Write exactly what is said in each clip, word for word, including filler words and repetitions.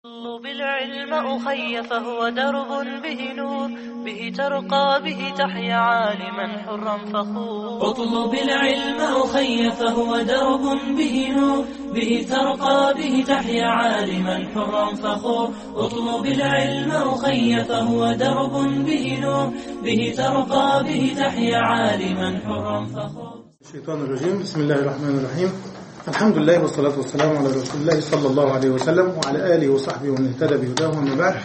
اطلب العلم أخي فهو درب به نور، به ترقى به تحيا عالما حرا فخور. اطلب العلم أخي فهو درب به نور، به ترقى به تحيا عالما حرا فخور. اطلب العلم أخي فهو درب به نور، به ترقى به تحيا عالما حرا فخور. الشيطان الرجيم. بسم الله الرحمن الرحيم. الحمد لله والصلاة والسلام على رسول الله صلى الله عليه وسلم وعلى آله وصحبه ومن اهتدى بهداه. ومن بعد،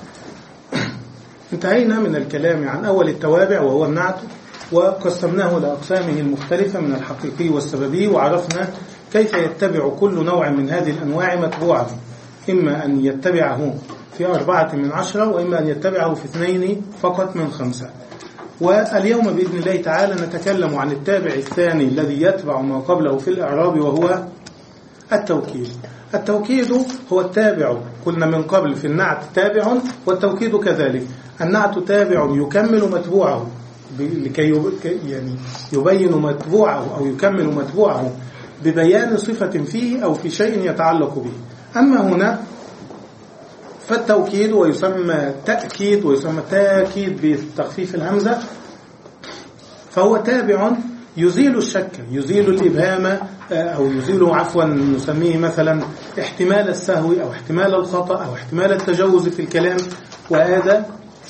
انتهينا من الكلام عن أول التوابع وهو النعت، وقسمناه لأقسامه المختلفة من الحقيقي والسببي، وعرفنا كيف يتبع كل نوع من هذه الأنواع متبوعه، إما أن يتبعه في أربعة من عشرة، وإما أن يتبعه في اثنين فقط من خمسة. واليوم بإذن الله تعالى نتكلم عن التابع الثاني الذي يتبع ما قبله في الإعراب، وهو التوكيد. التوكيد هو التابع، قلنا من قبل في النعت تابع، والتوكيد كذلك. النعت تابع يكمل متبوعه لكي يعني يبين متبوعه أو يكمل متبوعه ببيان صفة فيه أو في شيء يتعلق به. أما هنا فالتوكيد ويسمى تأكيد ويسمى تأكيد بتخفيف الهمزة، فهو تابع يزيل الشك، يزيل الإبهام، أو يزيل عفوا نسميه مثلا احتمال السهو أو احتمال الخطأ أو احتمال التجوز في الكلام. وهذا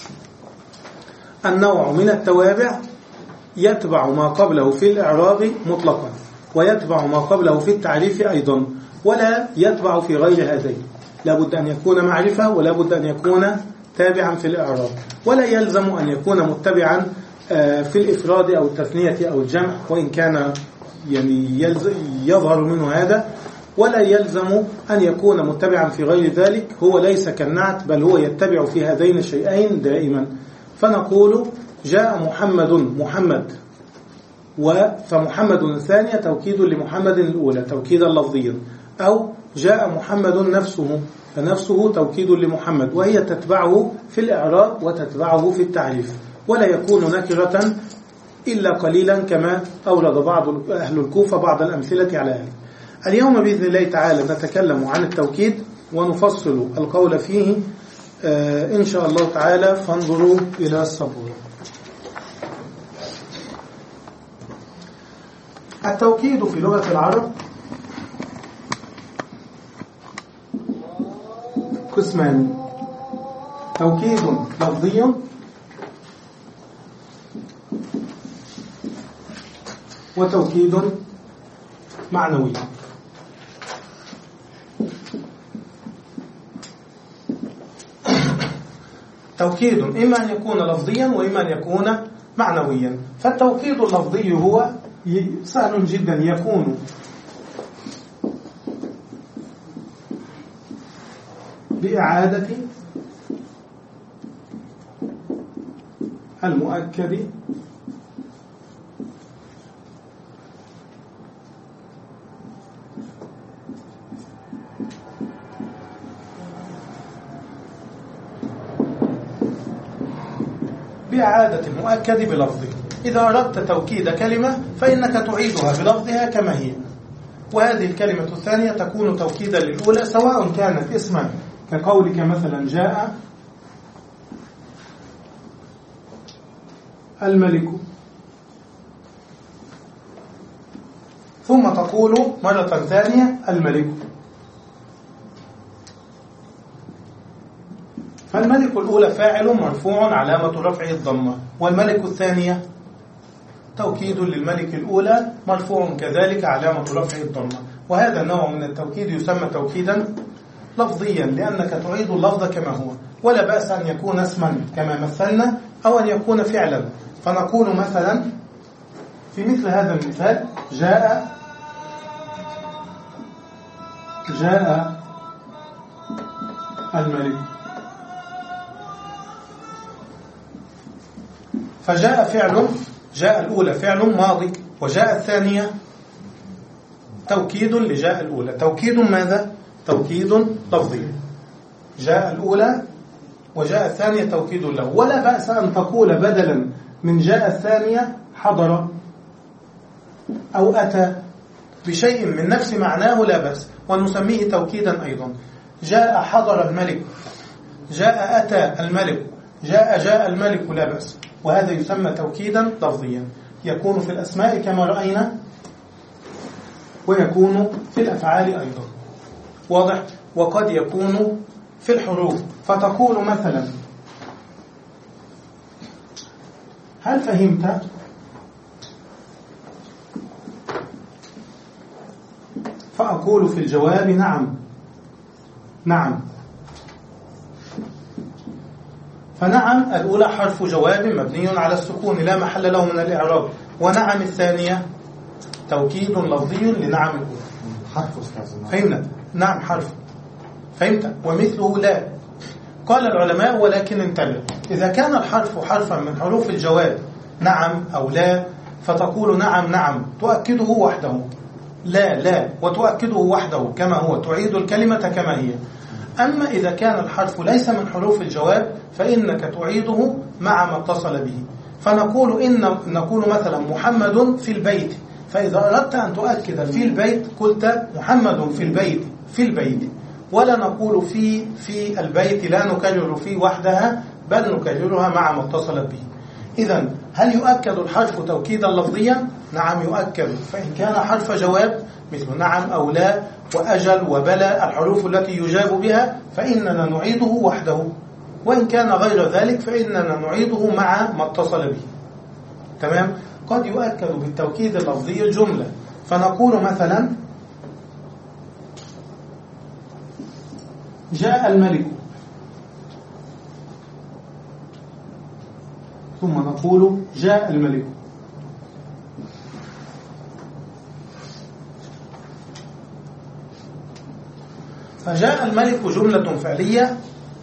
النوع من التوابع يتبع ما قبله في الإعراب مطلقا، ويتبع ما قبله في التعريف أيضا، ولا يتبع في غير هذين. لابد أن يكون معرفة، ولا بد أن يكون تابعا في الإعراب، ولا يلزم أن يكون متبعا في الإفراد أو التثنية أو الجمع، وإن كان يعني يظهر منه هذا، ولا يلزم أن يكون متبعا في غير ذلك. هو ليس كالنعت، بل هو يتبع في هذين الشيئين دائما. فنقول جاء محمد محمد، فمحمد الثانية توكيد لمحمد الأولى توكيدا لفظيا، أو جاء محمد نفسه، فنفسه توكيد لمحمد، وهي تتبعه في الإعراب وتتبعه في التعريف، ولا يكون نكرة إلا قليلا، كما أورد بعض أهل الكوفة بعض الأمثلة على هذا. اليوم بإذن الله تعالى نتكلم عن التوكيد ونفصل القول فيه آه إن شاء الله تعالى، فانظروا إلى السبورة. التوكيد في لغة العرب قسمان: توكيد لفظي، وتوكيد معنوي. توكيد إما أن يكون لفظيا وإما أن يكون معنويا. فالتوكيد اللفظي هو سهل جدا، يكون بإعادة المؤكد بإعادة المؤكد بلفظه. إذا أردت توكيد كلمة فإنك تعيدها بلفظها كما هي، وهذه الكلمة الثانية تكون توكيدا للأولى، سواء كانت اسما كقولك مثلا جاء الملك، ثم تقول مرة ثانية الملك. فالملك الأولى فاعل مرفوع علامة رفعه الضمة، والملك الثانية توكيد للملك الأولى مرفوع كذلك علامة رفعه الضمة. وهذا النوع من التوكيد يسمى توكيدا لفظيا، لأنك تعيد اللفظ كما هو، ولا بأس أن يكون اسما كما مثلنا، أو أن يكون فعلا. فنقول مثلا في مثل هذا المثال جاء جاء الملك، فجاء فعل، جاء الأولى فعل ماضي، وجاء الثانية توكيد لجاء الأولى. توكيد ماذا؟ توكيد لفظي. جاء الأولى وجاء الثانية توكيد له، ولا بأس أن تقول بدلا من جاء الثانية حضر أو أتى بشيء من نفس معناه، لا بأس، ونسميه توكيدا أيضا. جاء حضر الملك، جاء أتى الملك، جاء جاء الملك لا بأس. وهذا يسمى توكيدا لفظيا، يكون في الأسماء كما رأينا، ويكون في الأفعال أيضا. واضح؟ وقد يكون في الحروف، فتقول مثلا هل فهمت؟ فأقول في الجواب نعم نعم. فنعم الأولى حرف جواب مبني على السكون لا محل له من الإعراب، ونعم الثانية توكيد لفظي لنعم الأولى. حرف أستاذ. فهمنا؟ نعم حرف. فهمت؟ ومثله لا. قال العلماء ولكن انتبه، إذا كان الحرف حرفا من حروف الجواب نعم أو لا، فتقول نعم نعم تؤكده وحده، لا لا وتؤكده وحده كما هو، تعيد الكلمة كما هي. أما إذا كان الحرف ليس من حروف الجواب فإنك تعيده مع ما اتصل به. فنقول إن نقول مثلا محمد في البيت، فإذا أردت أن تؤكد في البيت قلت محمد في البيت في البيت، ولا نقول في في البيت، لا نكرر في وحدها بل نكررها مع ما اتصل به. إذن هل يؤكد الحرف توكيدا لفظيا؟ نعم يؤكد، فإن كان حرف جواب مثل نعم أو لا وأجل وبلى الحروف التي يجاب بها فإننا نعيده وحده، وإن كان غير ذلك فإننا نعيده مع ما اتصل به. تمام؟ قد يؤكد بالتوكيد اللفظي الجملة، فنقول مثلا جاء الملك، ثم نقول جاء الملك. فجاء الملك جملة فعلية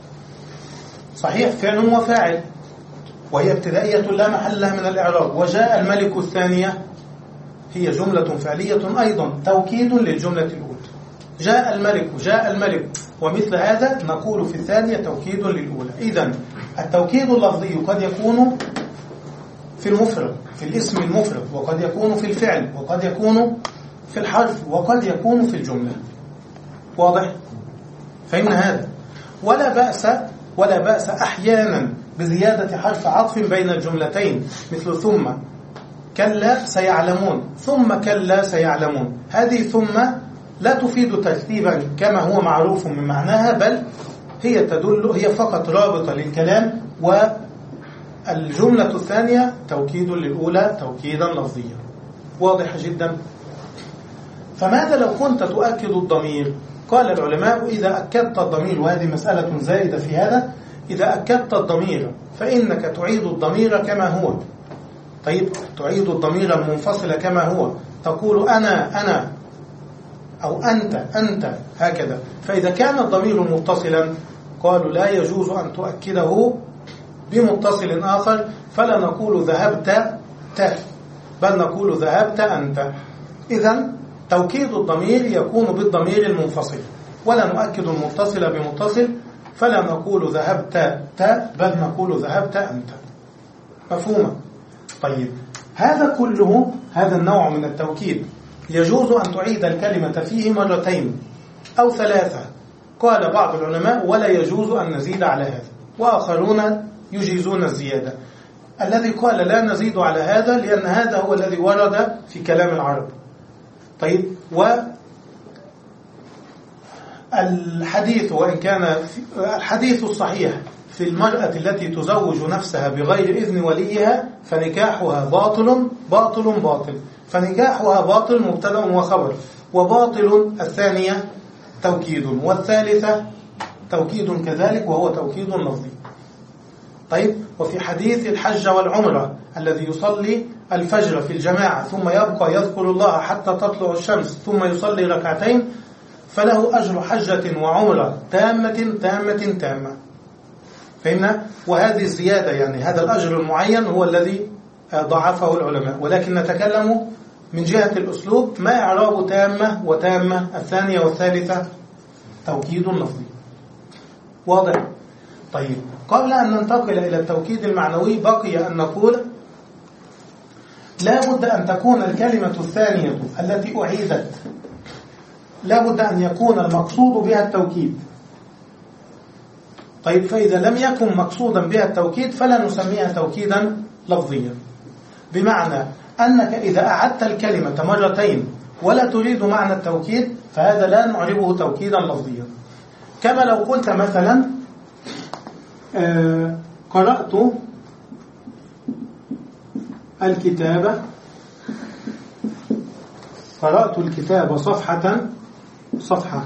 صحيح، فعل وفاعل، وهي ابتدائية لا محل لها من الإعراب. وجاء الملك الثانية هي جملة فعلية أيضا توكيد للجملة الأولى. جاء الملك جاء الملك، ومثل هذا نقول في الثانية توكيد للأولى. إذن التوكيد اللفظي قد يكون في المفرد، في الاسم المفرد، وقد يكون في الفعل، وقد يكون في الحرف، وقد يكون في الجملة. واضح؟ فإن هذا ولا بأس ولا بأس أحيانا بزيادة حرف عطف بين الجملتين، مثل ثم كلا سيعلمون، ثم كلا سيعلمون. هذه ثم لا تفيد ترتيبا كما هو معروف من معناها، بل هي تدل هي فقط رابطة للكلام، والجملة الثانية توكيد للأولى توكيدا لفظيا. واضح جدا. فماذا لو كنت تؤكد الضمير؟ قال العلماء إذا أكدت الضمير، وهذه مسألة زائدة في هذا، إذا أكدت الضمير فإنك تعيد الضمير كما هو. طيب تعيد الضمير المنفصل كما هو، تقول أنا أنا أو أنت أنت هكذا. فإذا كان الضمير متصلا قالوا لا يجوز أن تؤكده بمتصل آخر، فلا نقول ذهبت ت، بل نقول ذهبت أنت. إذن توكيد الضمير يكون بالضمير المنفصل، ولا نؤكد المتصل بمتصل، فلا نقول ذهبت ت بل نقول ذهبت أنت. مفهومة؟ طيب هذا كله، هذا النوع من التوكيد يجوز أن تعيد الكلمة فيه مرتين أو ثلاثة. قال بعض العلماء ولا يجوز أن نزيد على هذا، وآخرون يجيزون الزيادة. الذي قال لا نزيد على هذا لأن هذا هو الذي ورد في كلام العرب. طيب والحديث وإن كان الحديث الصحيح في المرأة التي تزوج نفسها بغير إذن وليها فنكاحها باطل باطل باطل. فنكاحها باطل مبتدأ وخبر، وباطل الثانية توكيد، والثالثة توكيد كذلك وهو توكيد لفظي. طيب وفي حديث الحج والعمرة الذي يصلي الفجر في الجماعة ثم يبقى يذكر الله حتى تطلع الشمس ثم يصلي ركعتين فله أجر حجة وعمرة تامة تامة تامة. فهمنا؟ وهذه الزيادة يعني هذا الأجر المعين هو الذي ضعفه العلماء، ولكن نتكلم من جهة الأسلوب ما إعراب تامة وتامة الثانية والثالثة توكيد لفظي. واضح؟ طيب قبل أن ننتقل إلى التوكيد المعنوي بقي أن نقول لا بد أن تكون الكلمة الثانية التي أعيدت لا بد أن يكون المقصود بها التوكيد، طيب فإذا لم يكن مقصودا بها التوكيد فلا نسميها توكيدا لفظيا، بمعنى أنك إذا أعدت الكلمة مرتين ولا تريد معنى التوكيد فهذا لا نعربه توكيدا لفظيا. كما لو قلت مثلا آه قرأت الكتاب قرأت الكتاب صفحة صفحة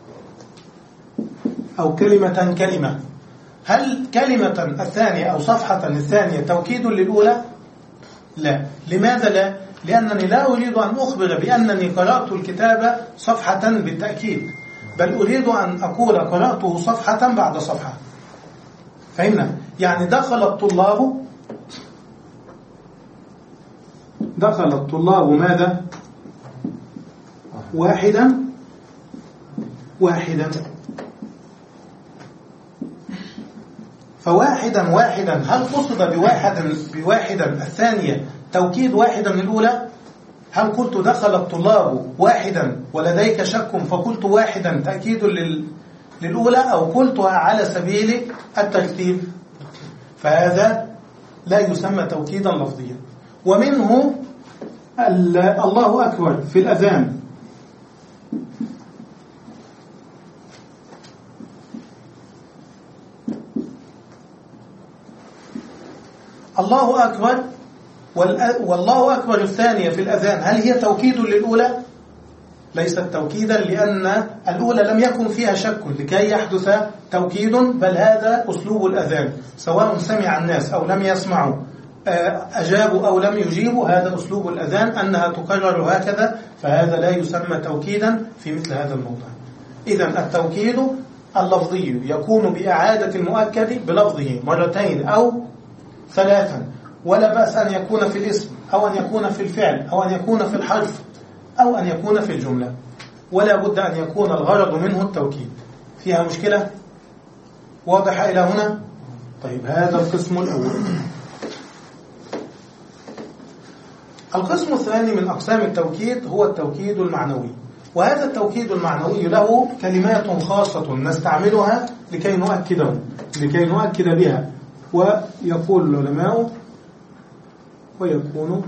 أو كلمة كلمة، هل كلمة الثانية أو صفحة الثانية توكيد للأولى؟ لا. لماذا لا؟ لأنني لا أريد أن أخبر بأنني قرأت الكتاب صفحة بالتأكيد، بل أريد أن أقول قرأته صفحة بعد صفحة. فهمنا؟ يعني دخل الطلاب دخل الطلاب ماذا؟ واحدا واحدا. فواحدا واحدا هل قصد بواحدا بواحدا الثانية توكيد واحدا الأولى؟ هل قلت دخل الطلاب واحدا ولديك شك فقلت واحدا تأكيد لل... للأولى، أو قلتها على سبيل الترتيب؟ فهذا لا يسمى توكيدا لفظيا. ومنه الله أكبر في الأذان، الله أكبر والله أكبر الثانية في الأذان، هل هي توكيد للأولى؟ ليست توكيدا، لأن الأولى لم يكن فيها شك لكي يحدث توكيد، بل هذا أسلوب الأذان، سواء سمع الناس أو لم يسمعوا، أجابوا أو لم يجيبوا، هذا أسلوب الأذان أنها تكرر هكذا، فهذا لا يسمى توكيدا في مثل هذا الموضع. إذن التوكيد اللفظي يكون بإعادة المؤكد بلفظه مرتين أو ثلاثا، ولا بأس أن يكون في الاسم أو أن يكون في الفعل أو أن يكون في الحرف أو أن يكون في الجملة، ولا بد أن يكون الغرض منه التوكيد. فيها مشكلة؟ واضح إلى هنا؟ طيب هذا القسم الأول. القسم الثاني من أقسام التوكيد هو التوكيد المعنوي، وهذا التوكيد المعنوي له كلمات خاصة نستعملها لكي نؤكده لكي نؤكد بها، ويقول العلماء ويكون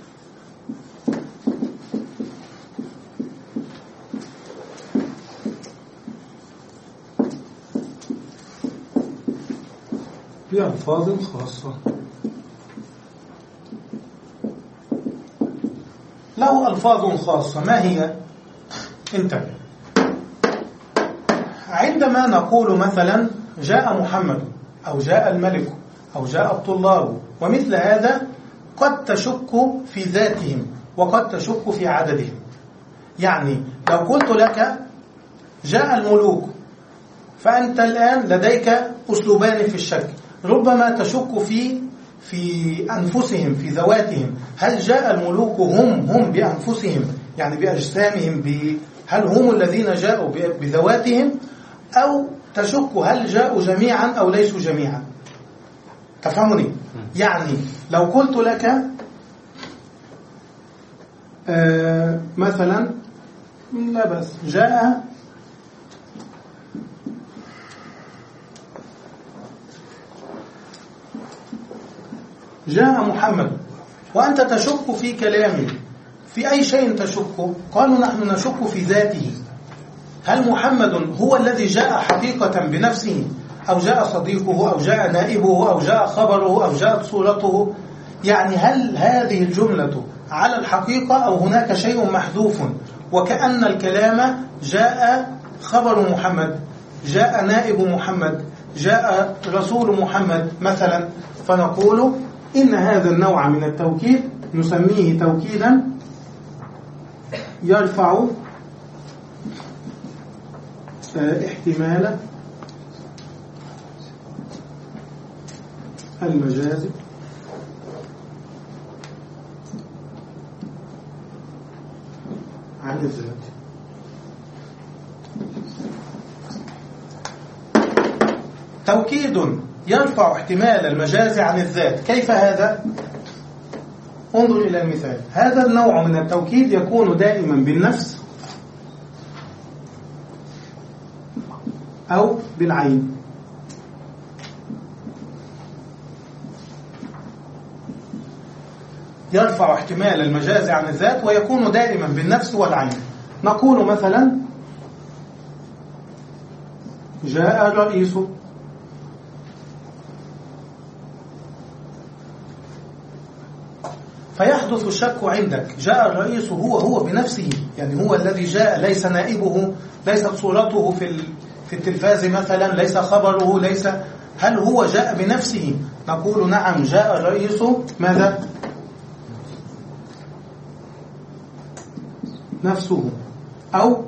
بألفاظ خاصة، له ألفاظ خاصة. ما هي؟ انتبه. عندما نقول مثلا جاء محمد أو جاء الملك أو جاء الطلاب ومثل هذا، قد تشك في ذاتهم وقد تشك في عددهم. يعني لو قلت لك جاء الملوك، فأنت الآن لديك أسلوبان في الشك، ربما تشك في في أنفسهم في ذواتهم، هل جاء الملوك هم هم بأنفسهم يعني بأجسامهم، هل هم الذين جاءوا بذواتهم، أو تشك هل جاءوا جميعا أو ليسوا جميعا. تفهمني؟ يعني لو قلت لك آه مثلا لا بس جاء جاء محمد، وأنت تشك في كلامي، في أي شيء تشك؟ قالوا نحن نشك في ذاته، هل محمد هو الذي جاء حقيقة بنفسه، أو جاء صديقه، أو جاء نائبه، أو جاء خبره، أو جاءت صورته؟ يعني هل هذه الجملة على الحقيقة أو هناك شيء محذوف، وكأن الكلام جاء خبر محمد، جاء نائب محمد، جاء رسول محمد مثلا. فنقول إن هذا النوع من التوكيد نسميه توكيدا يرفع احتمال المجاز عن الذات. توكيد يرفع احتمال المجاز عن الذات، كيف هذا؟ انظر إلى المثال. هذا النوع من التوكيد يكون دائما بالنفس أو بالعين. يرفع احتمال المجاز عن الذات ويكون دائما بالنفس والعين. نقول مثلا جاء الرئيس، فيحدث الشك عندك، جاء الرئيس هو هو بنفسه، يعني هو الذي جاء، ليس نائبه، ليست صورته في في التلفاز مثلا، ليس خبره، ليس، هل هو جاء بنفسه؟ نقول نعم، جاء الرئيس ماذا؟ نفسه. أو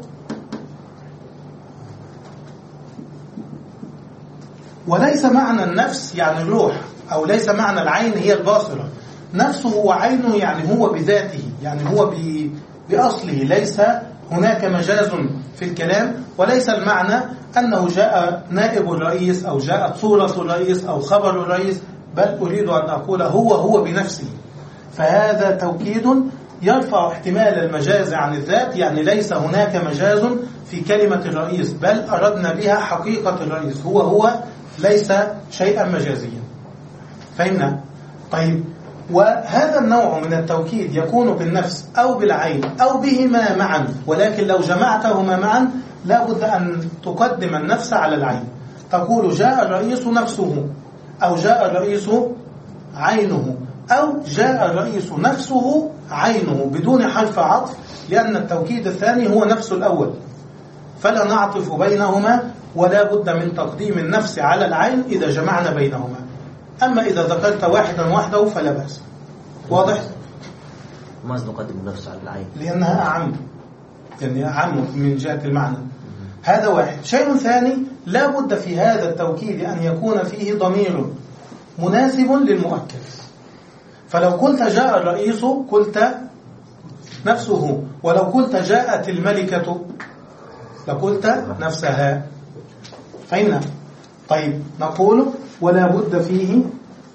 وليس معنى النفس يعني الروح، أو ليس معنى العين هي الباصرة، نفسه وعينه يعني هو بذاته، يعني هو بأصله، ليس هناك مجاز في الكلام، وليس المعنى أنه جاء نائب الرئيس أو جاءت صورة الرئيس أو خبر الرئيس، بل أريد أن أقول هو هو بنفسه. فهذا توكيد يرفع احتمال المجاز عن الذات، يعني ليس هناك مجاز في كلمة الرئيس، بل أردنا بها حقيقة الرئيس، هو هو ليس شيئا مجازيا. فهمنا؟ طيب، وهذا النوع من التوكيد يكون بالنفس أو بالعين أو بهما معا، ولكن لو جمعتهما معا لا بد أن تقدم النفس على العين. تقول جاء الرئيس نفسه، أو جاء الرئيس عينه، أو جاء الرئيس نفسه عينه بدون حرف عطف، لأن التوكيد الثاني هو نفس الأول، فلا نعطف بينهما، ولا بد من تقديم النفس على العين إذا جمعنا بينهما. أما إذا ذكرت واحدا وحده فلا بأس. واضح؟ ماذا نقدم النفس على العين؟ لأنها أعم، يعني أعم من جهة المعنى. هذا واحد. شيء ثاني، لا بد في هذا التوكيد أن يكون فيه ضمير مناسب للمؤكد. فلو قلت جاء الرئيس قلت نفسه، ولو قلت جاءت الملكة لقلت نفسها. فهمنا؟ طيب، نقول ولا بد فيه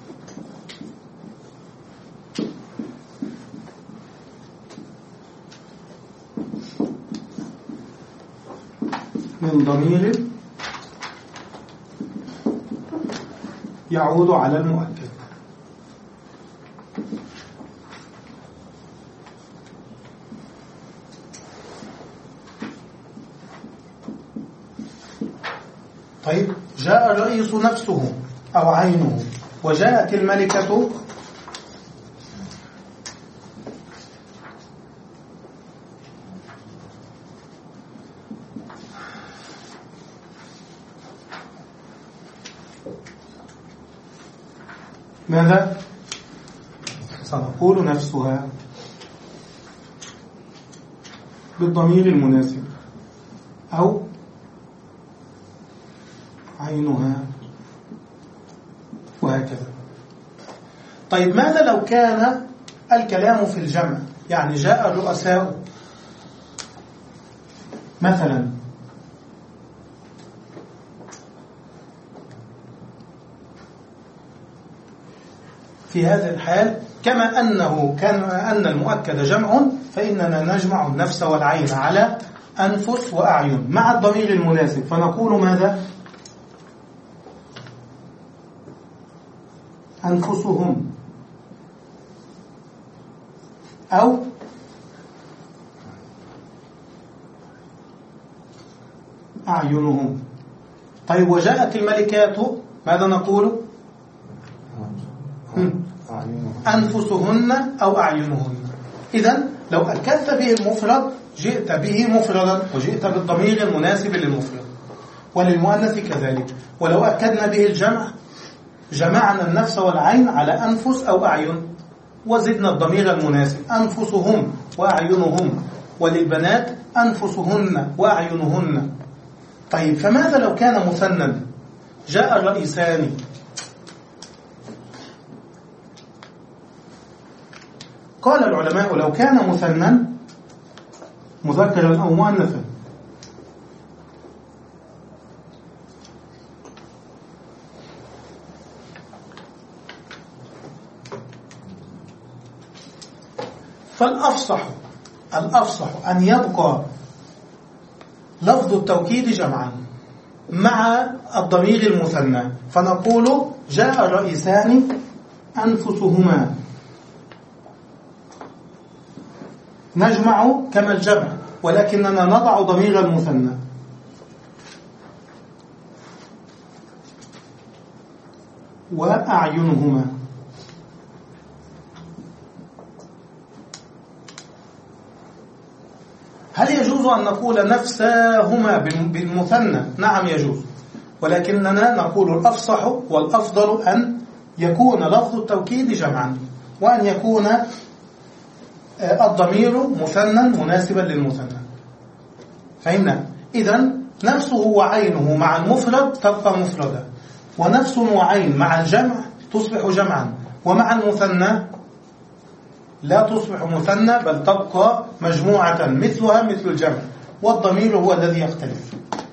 من ضمير يعود على المؤكد. طيب، جاء الرئيس نفسه أو عينه، وجاءت الملكة ماذا؟ سنقول نفسها بالضمير المناسب، أو عينها، وهكذا. طيب، ماذا لو كان الكلام في الجمع؟ يعني جاء الرؤساء مثلا، في هذا الحال كما أنه كان أن المؤكد جمع، فإننا نجمع النفس والعين على أنفس وأعين مع الضمير المناسب، فنقول ماذا؟ أنفسهم، أو أعينهم. طيب، وجاءت الملكات ماذا نقول؟ أنفسهن أو أعينهن. إذن لو أكدت به المفرد جئت به مفردا، وجئت بالضمير المناسب للمفرد، وللمؤنث كذلك. ولو أكدنا به الجمع جمعنا النفس والعين على أنفس أو أعين، وزدنا الضمير المناسب أنفسهم وأعينهم، وللبنات أنفسهن وأعينهن. طيب، فماذا لو كان مثنى؟ جاء الرئيسان، قال العلماء لو كان مثنى مذكرا أو مؤنثا فالأفصح الأفصح أن يبقى لفظ التوكيد جمعا مع الضمير المثنى، فنقول جاء الرئيسان أنفسهما، نجمع كما الجمع، ولكننا نضع ضمير المثنى. وأعينهما. هل يجوز أن نقول نفساهما بالمثنى؟ نعم يجوز، ولكننا نقول الأفصح والأفضل أن يكون لفظ التوكيد جمعا، وأن يكون الضمير مثنى مناسبا للمثنى. فهمنا؟ إذن نفسه وعينه مع المفرد تبقى مفردة، ونفس وعين مع الجمع تصبح جمعا، ومع المثنى لا تصبح مثنى بل تبقى مجموعة مثلها مثل الجمع، والضمير هو الذي يختلف.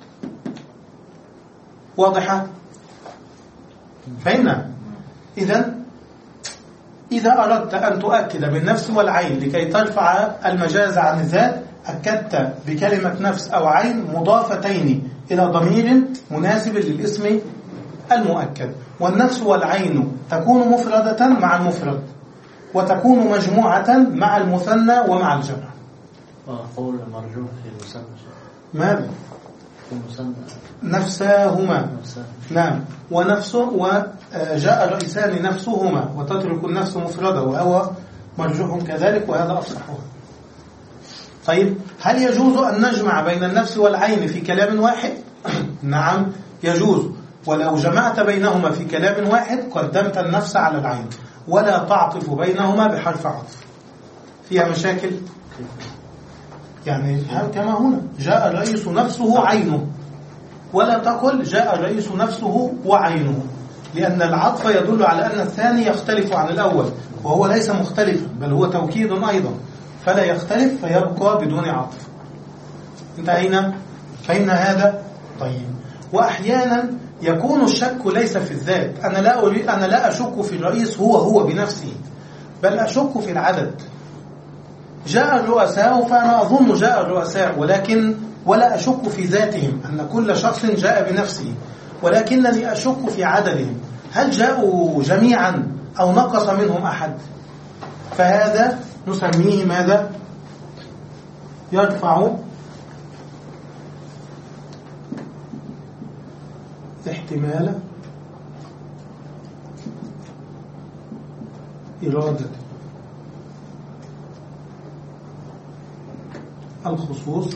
واضحة؟ فهمنا؟ إذن إذا أردت أن تؤكد بالنفس والعين لكي ترفع المجاز عن الذات، أكدت بكلمة نفس أو عين مضافتين إلى ضمير مناسب للاسم المؤكد. والنفس والعين تكون مفردة مع المفرد، وتكون مجموعة مع المثنى ومع الجمع. قول مرجوح في المثنى. ماذا؟ في المثنى نفساهما. نعم. ونفس وجاء الرئيسان نفسهما، وتترك النفس مفردة وهو مرجوح كذلك، وهذا أفصحها. طيب، هل يجوز أن نجمع بين النفس والعين في كلام واحد؟ نعم يجوز، ولو جمعت بينهما في كلام واحد قدمت النفس على العين، ولا تعطف بينهما بحرف عطف. فيها مشاكل؟ يعني كما هنا جاء الرئيس نفسه عينه، ولا تقل جاء الرئيس نفسه وعينه، لأن العطف يدل على أن الثاني يختلف عن الأول، وهو ليس مختلفا بل هو توكيد أيضا، فلا يختلف فيبقى بدون عطف. انتهينا؟ فإن هذا طيب. وأحيانا يكون الشك ليس في الذات، أنا لا أريد أنا لا أشك في الرئيس هو هو بنفسه، بل أشك في العدد. جاء الرؤساء فأنا أظن جاء الرؤساء، ولكن ولا أشك في ذاتهم أن كل شخص جاء بنفسه، ولكنني أشك في عددهم، هل جاءوا جميعا أو نقص منهم أحد؟ فهذا نسميه ماذا؟ يرفع احتمال إرادة الخصوص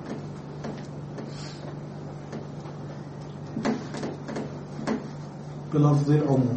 بلفظ العموم.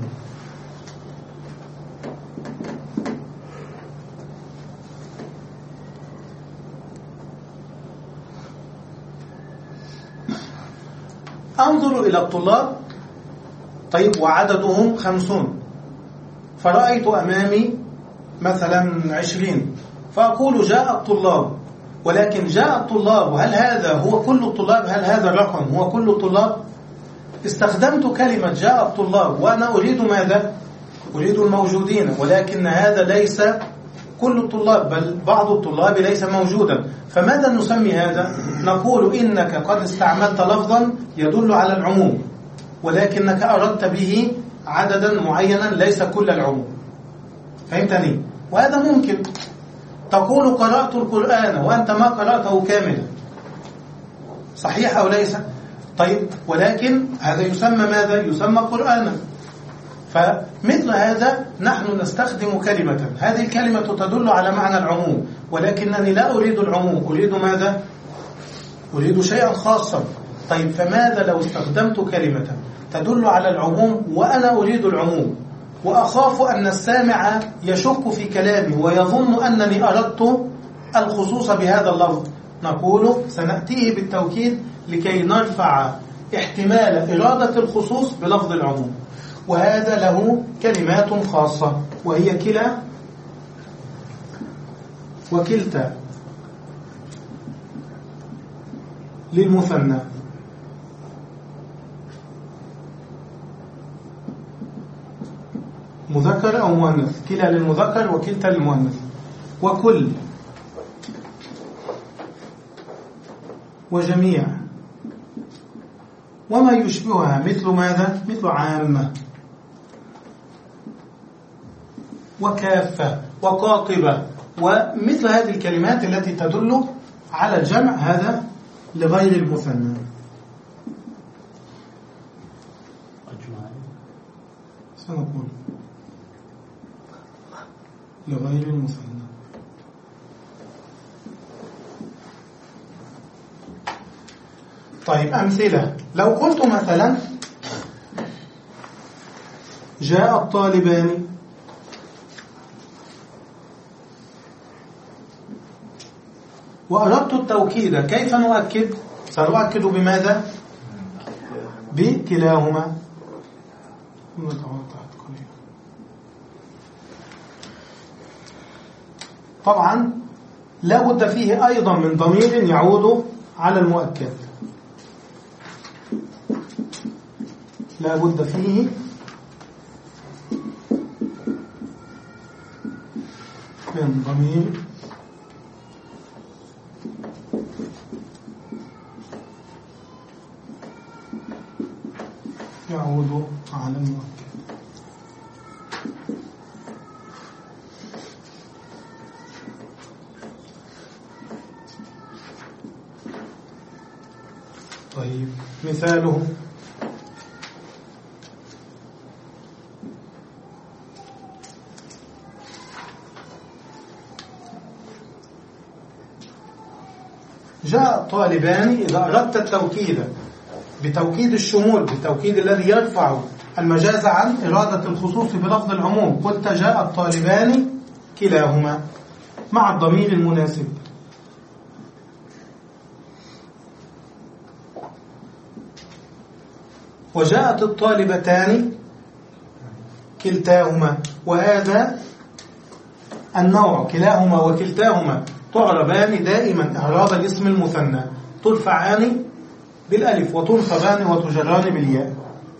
أنظر إلى الطلاب، طيب وعددهم خمسون، فرأيت أمامي مثلا عشرين، فأقول جاء الطلاب، ولكن جاء الطلاب هل هذا هو كل الطلاب؟ هل هذا الرقم هو كل الطلاب؟ استخدمت كلمة جاء الطلاب وأنا أريد ماذا؟ أريد الموجودين، ولكن هذا ليس كل الطلاب بل بعض الطلاب ليس موجودا. فماذا نسمي هذا؟ نقول إنك قد استعملت لفظا يدل على العموم، ولكنك أردت به عددا معينا ليس كل العموم. فهمتني؟ وهذا ممكن تقول قرأت القرآن وأنت ما قرأته كاملا، صحيح أو ليس؟ طيب، ولكن هذا يسمى ماذا؟ يسمى قرآنا. فمثل هذا نحن نستخدم كلمة، هذه الكلمة تدل على معنى العموم، ولكنني لا أريد العموم، أريد ماذا؟ أريد شيئا خاصا. طيب، فماذا لو استخدمت كلمة تدل على العموم وأنا أريد العموم، وأخاف أن السامع يشك في كلامي ويظن أنني أردت الخصوص بهذا اللفظ؟ نقول سنأتيه بالتوكيد لكي نرفع احتمال إرادة الخصوص بلفظ العموم، وهذا له كلمات خاصة، وهي كلا وكلتا للمثنى. مذكر أو مؤنث، كلا للمذكر وكلتا للمؤنث. وكل وجميع وما يشبهها، مثل ماذا؟ مثل عامة وكافة وقاطبة ومثل هذه الكلمات التي تدل على الجمع هذا لغير المثنى. سنقول لغير المثنى. طيب أمثلة، لو قلت مثلا جاء الطالبان، وأردت التوكيد، كيف نؤكد؟ سنؤكد بماذا؟ بكلاهما. طبعا لا بد فيه أيضا من ضمير يعود على المؤكد، لا بد فيه من ضمير يعود على المؤكد. طيب مثاله جاء الطالبان. إذا أردت التوكيد بتوكيد الشمول، بالتوكيد الذي يرفع المجاز عن إرادة الخصوص بلفظ العموم، قلت جاء الطالبان كلاهما مع الضمير المناسب. وجاءت الطالبتان كلتاهما، وهذا النوع كلاهما وكلتاهما تعربان دائما إعراب الاسم المثنى، ترفعان بالألف وتنصبان وتجران بالياء.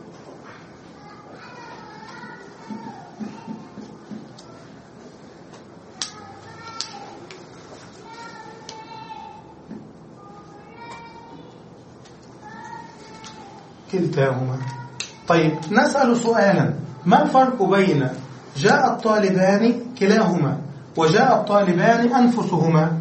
كلتاهما. طيب نسأل سؤالا، ما الفرق بين جاء الطالبان كلاهما وجاء الطالبان أنفسهما؟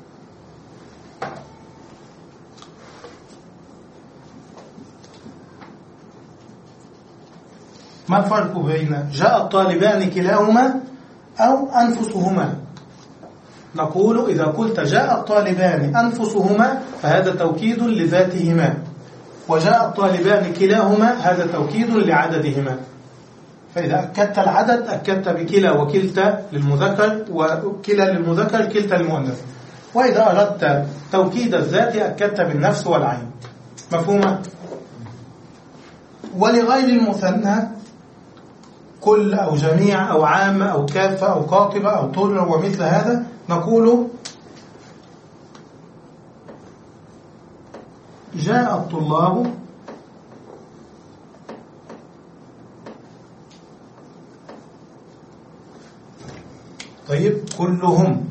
ما الفرق بين جاء الطالبان كلاهما أو أنفسهما؟ نقول إذا قلت جاء الطالبان أنفسهما فهذا توكيد لذاتهما، وجاء الطالبان كلاهما هذا توكيد لعددهما. فإذا أكدت العدد أكدت بكلا وكلتا للمذكر، وكلا للمذكر كلتا للمؤنث. وإذا أردت توكيد الذات أكدت بالنفس والعين. مفهومة؟ ولغير المثنى كل أو جميع أو عامة أو كافة أو قاطبة أو طر ومثل هذا نقول جاء الطلاب طيب كلهم،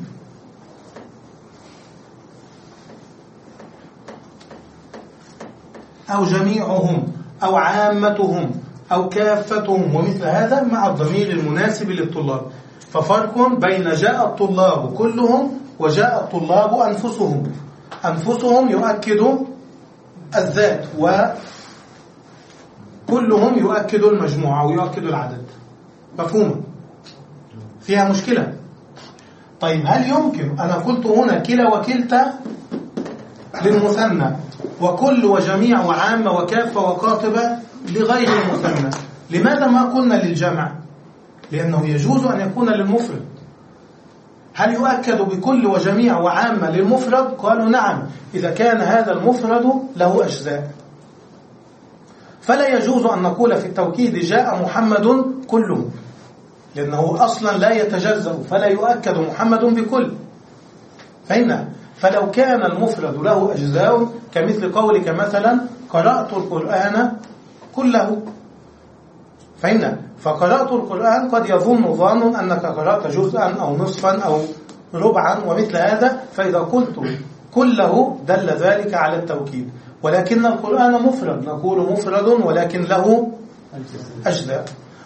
أو جميعهم أو عامتهم أو كافتهم ومثل هذا مع الضمير المناسب للطلاب. ففرق بين جاء الطلاب كلهم وجاء الطلاب أنفسهم. أنفسهم يؤكد الذات، وكلهم يؤكد المجموعة أو يؤكد العدد. مفهوم؟ فيها مشكلة؟ طيب هل يمكن أنا قلت هنا كلا وكلتا للمثنى وكل وجميع وعامة وكافة وقاطبة لغير المثنى، لماذا ما قلنا للجمع؟ لأنه يجوز أن يكون للمفرد. هل يؤكد بكل وجميع وعامة للمفرد؟ قالوا نعم، إذا كان هذا المفرد له أجزاء. فلا يجوز أن نقول في التوكيد جاء محمد كله، لأنه أصلا لا يتجزأ، فلا يؤكد محمد بكل. فهمنا؟ فلو كان المفرد له أجزاء كمثل قولك مثلا قرأت القرآن كله، فهمنا؟ فقرأت القرآن قد يظن ظان أنك قرأت جزءا أو نصفا أو ربعا ومثل هذا، فإذا قلت كله دل ذلك على التوكيد. ولكن القرآن مفرد، نقول مفرد ولكن له أجزاء.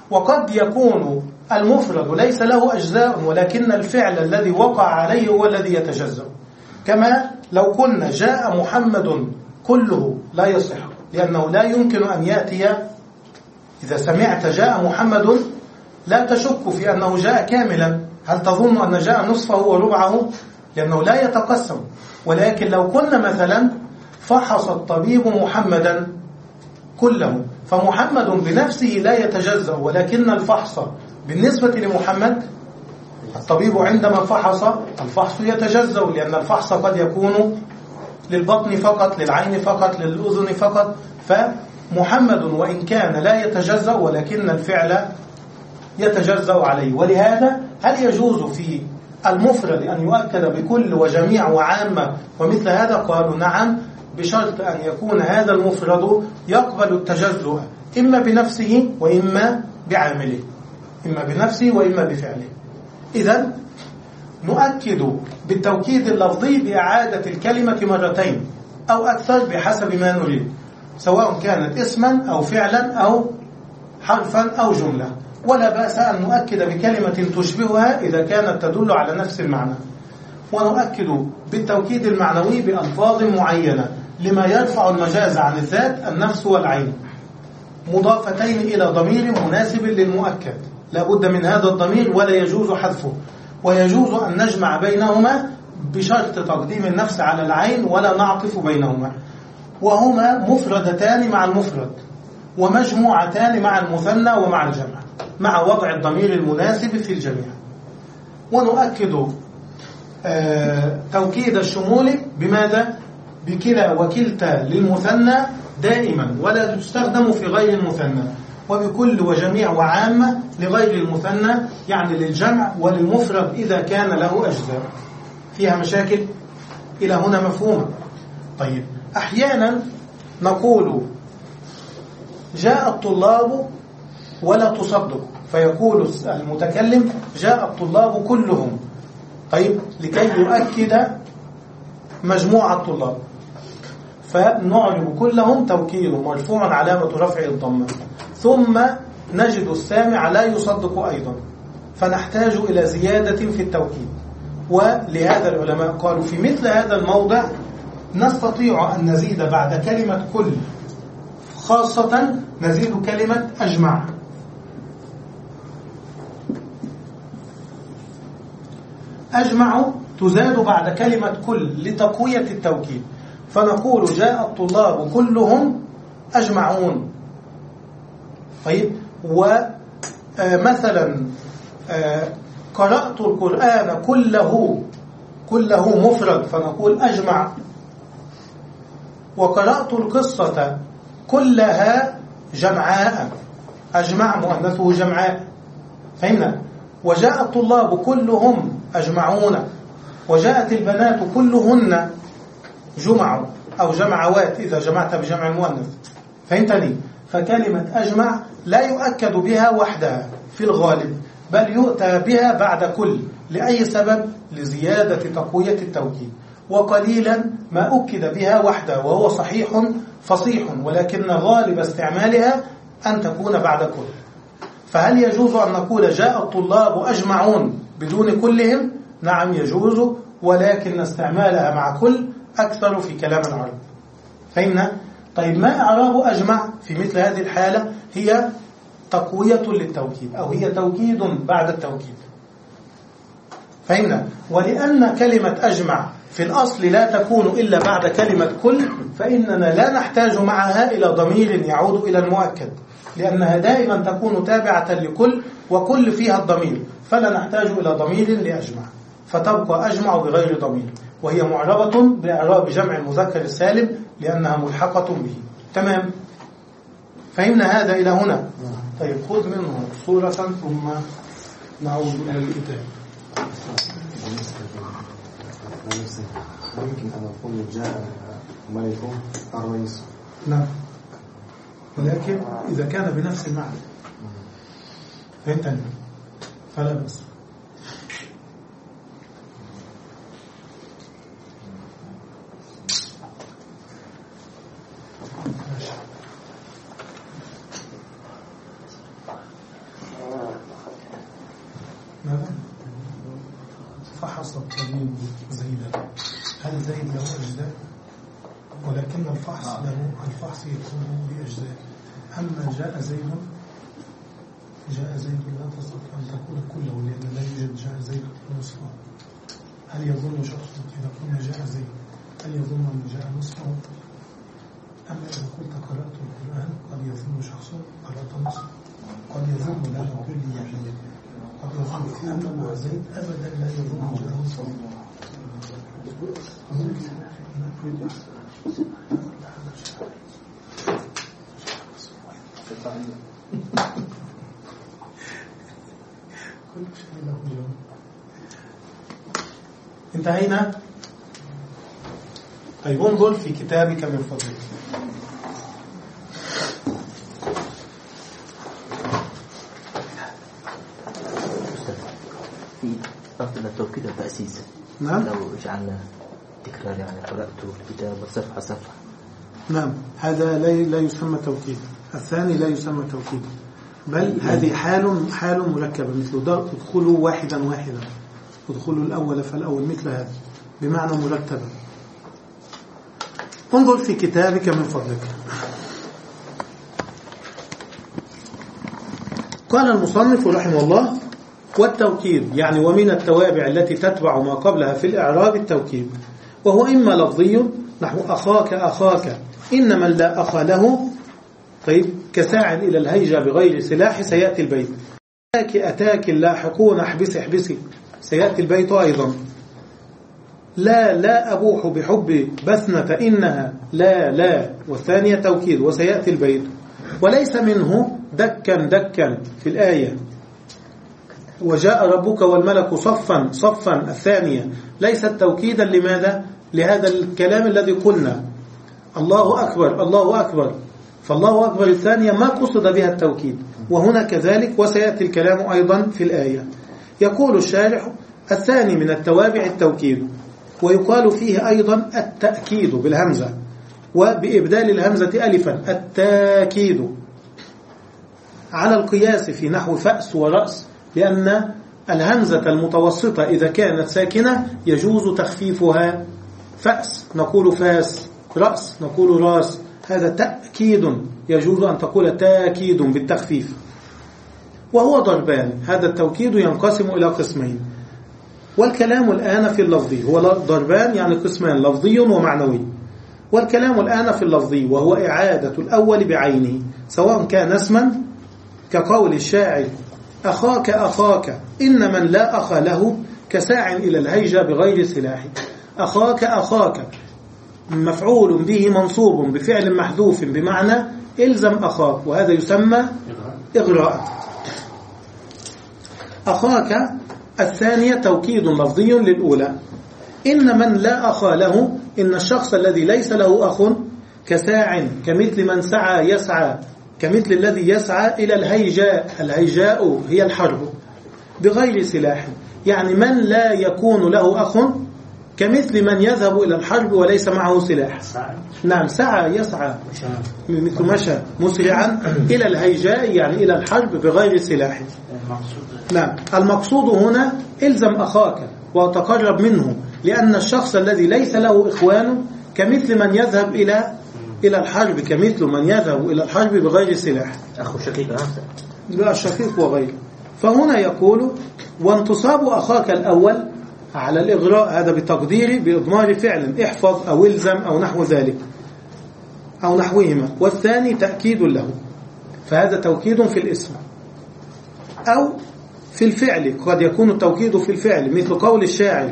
وقد يكون المفرد ليس له أجزاء ولكن الفعل الذي وقع عليه هو الذي يتجزأ، كما لو قلنا جاء محمد كله لا يصح، لأنه لا يمكن أن يأتي. إذا سمعت جاء محمد لا تشك في أنه جاء كاملا، هل تظن أن جاء نصفه وربعه؟ لأنه لا يتقسم. ولكن لو قلنا مثلا فحص الطبيب محمدا كله، فمحمد بنفسه لا يتجزأ، ولكن الفحص بالنسبة لمحمد الطبيب عندما فحص الفحص يتجزأ، لأن الفحص قد يكون للبطن فقط، للعين فقط، للأذن فقط. فمحمد وإن كان لا يتجزأ ولكن الفعل يتجزأ عليه. ولهذا هل يجوز في المفرد أن يؤكد بكل وجميع وعامة ومثل هذا؟ قالوا نعم، بشرط أن يكون هذا المفرد يقبل التجزؤ إما بنفسه وإما بعامله، إما بنفسه وإما بفعله. إذن نؤكد بالتوكيد اللفظي بإعادة الكلمة مرتين أو أكثر بحسب ما نريد، سواء كانت اسما أو فعلا أو حرفا أو جملة. ولا بأس أن نؤكد بكلمة تشبهها إذا كانت تدل على نفس المعنى. ونؤكد بالتوكيد المعنوي بألفاظ معينة لما يرفع المجاز عن الذات، النفس والعين، مضافتين إلى ضمير مناسب للمؤكد، لا بد من هذا الضمير ولا يجوز حذفه. ويجوز أن نجمع بينهما بشرط تقديم النفس على العين ولا نعطف بينهما، وهما مفردتان مع المفرد ومجموعتان مع المثنى ومع الجمع، مع وضع الضمير المناسب في الجميع. ونؤكد آه توكيد الشمول بماذا؟ بكلا وكلتا للمثنى دائما، ولا تستخدم في غير المثنى، وبكل وجميع وعامة لغير المثنى، يعني للجمع وللمفرد إذا كان له أجزاء. فيها مشاكل إلى هنا مفهومة؟ طيب، أحيانا نقول جاء الطلاب ولا تصدق، فيقول المتكلم جاء الطلاب كلهم، طيب لكي يؤكد مجموعة الطلاب، فنعرب كلهم توكيد مرفوع علامة رفع الضمة، ثم نجد السامع لا يصدق أيضا، فنحتاج إلى زيادة في التوكيد. ولهذا العلماء قالوا في مثل هذا الموضع نستطيع أن نزيد بعد كلمة كل، خاصة نزيد كلمة أجمع. أجمع تزاد بعد كلمة كل لتقوية التوكيد، فنقول جاء الطلاب كلهم أجمعون. طيب، ومثلا قرأت القرآن كله، كله مفرد فنقول أجمع. وقرأت القصة كلها جمعاء، أجمع مؤنثه جمعاء، فهمنا؟ وجاء الطلاب كلهم أجمعون، وجاءت البنات كلهن جمع أو جمعوات إذا جمعت بجمع المؤنث، فهمتني؟ فكلمة أجمع لا يؤكد بها وحدها في الغالب، بل يؤتى بها بعد كل. لأي سبب؟ لزيادة تقوية التوكيد. وقليلا ما أكد بها وحدها وهو صحيح فصيح، ولكن غالب استعمالها أن تكون بعد كل. فهل يجوز أن نقول جاء الطلاب أجمعون بدون كلهم؟ نعم يجوز، ولكن استعمالها مع كل أكثر في كلام العرب، فهمنا؟ طيب، ما إعراب أجمع في مثل هذه الحالة؟ هي تقوية للتوكيد، أو هي توكيد بعد التوكيد، فهمنا؟ ولأن كلمة أجمع في الأصل لا تكون إلا بعد كلمة كل، فإننا لا نحتاج معها إلى ضمير يعود إلى المؤكد، لأنها دائما تكون تابعة لكل، وكل فيها الضمير، فلا نحتاج إلى ضمير لأجمع، فتبقى أجمع بغير ضمير، وهي معربة بإعراب جمع المذكر السالم لأنها ملحقة به. تمام؟ فهمنا هذا إلى هنا؟ طيب، خذ منه صورة ثم نعود إلى الكتاب. يمكن أن أقول جاء ملك الرئيس. نعم، ولكن إذا كان بنفس المعنى، فهمتني؟ فلا بأس. ماذا؟ فحص الطبيب زيدا، هل زيد له أجزاء؟ ولكن الفحص له الفحص يكون بأجزاء. أما جاء زيد جاء زيد لا تستطيع أن تقول كله، لأن لا يوجد جاء زيد نصفه. هل يظن شخص إذا قلنا جاء زيد هل يظن أن جاء نصفه؟ أما إذا قلت قرأت القرآن قد يظن شخص قرأت نصفه، قد يظن لا نقول لي قد يظن. أما مع زيد أبدا لا يظن جاء نصفه. انتهينا. طيب انظر في كتابك من فضلك. في أفضل التوكيد والتأسيس. نعم. لو جعلنا تكرار يعني قرأت الكتاب صفحة صفحة. نعم، هذا لا لا يسمى توكيد. الثاني لا يسمى توكيد، بل هذه حال حال مركبة، مثل ادخلوا واحدا واحدا، ادخلوا الأول فالأول، مثل هذا بمعنى مرتبة. انظر في كتابك من فضلك. قال المصنف رحمه الله: والتوكيد يعني ومن التوابع التي تتبع ما قبلها في الإعراب التوكيد، وهو إما لفظي نحو أخاك أخاك إن من لا أخا له، طيب كساع إلى الهيجة بغير سلاح، سيأتي البيت. أتاك أتاك اللاحقون احبسي احبسي، سيأتي البيت أيضا. لا لا أبوح بحب بسنة إنها لا لا، والثانية توكيد وسيأتي البيت. وليس منه دكا دكا في الآية. وجاء ربك والملك صفا صفا، الثانية ليست توكيدا. لماذا؟ لهذا الكلام الذي قلنا الله أكبر الله أكبر، فالله أكبر الثانية ما قصد بها التوكيد، وهنا كذلك وسيأتي الكلام أيضا في الآية. يقول الشارح: الثاني من التوابع التوكيد، ويقال فيه أيضا التأكيد بالهمزة وبإبدال الهمزة ألفا، التاكيد، على القياس في نحو فأس ورأس، لأن الهمزة المتوسطة إذا كانت ساكنة يجوز تخفيفها. فأس نقول فاس، رأس نقول راس، هذا تأكيد، يجوز أن تقول تاكيد بالتخفيف. وهو ضربان، هذا التوكيد ينقسم إلى قسمين. والكلام الآن في اللفظي، هو ضربان يعني قسمان، لفظي ومعنوي. والكلام الآن في اللفظي، وهو إعادة الأول بعينه، سواء كان اسما كقول الشاعر: أخاك أخاك إن من لا أخا له كساع إلى الهيجة بغير سلاح. أخاك أخاك مفعول به منصوب بفعل محذوف بمعنى إلزم أخاك، وهذا يسمى إغراء. أخاك الثانية توكيد لفظي للأولى. إن من لا أخا له، إن الشخص الذي ليس له أخ كساع، كمثل من سعى يسعى، كمثل الذي يسعى إلى الهيجاء، الهيجاء هي الحرب، بغير سلاح، يعني من لا يكون له أخ كمثل من يذهب إلى الحرب وليس معه سلاح. نعم، سعى يسعى مثل مشى مسرعا إلى الهيجاء، يعني إلى الحرب بغير سلاح. نعم، المقصود هنا إلزم أخاك وتقرب منه، لأن الشخص الذي ليس له إخوان كمثل من يذهب إلى إلى الحرب، كمثل من يذهب إلى الحرب بغير سلاح، أخو شقيق لا الشقيق وغيره. فهنا يقول: وانتصاب أخاك الأول على الإغراء، هذا بتقدير بإضمار فعل، احفظ أو الزم أو نحو ذلك أو نحوهما، والثاني تأكيد له، فهذا توكيد في الاسم أو في الفعل. قد يكون التوكيد في الفعل، مثل قول الشاعر: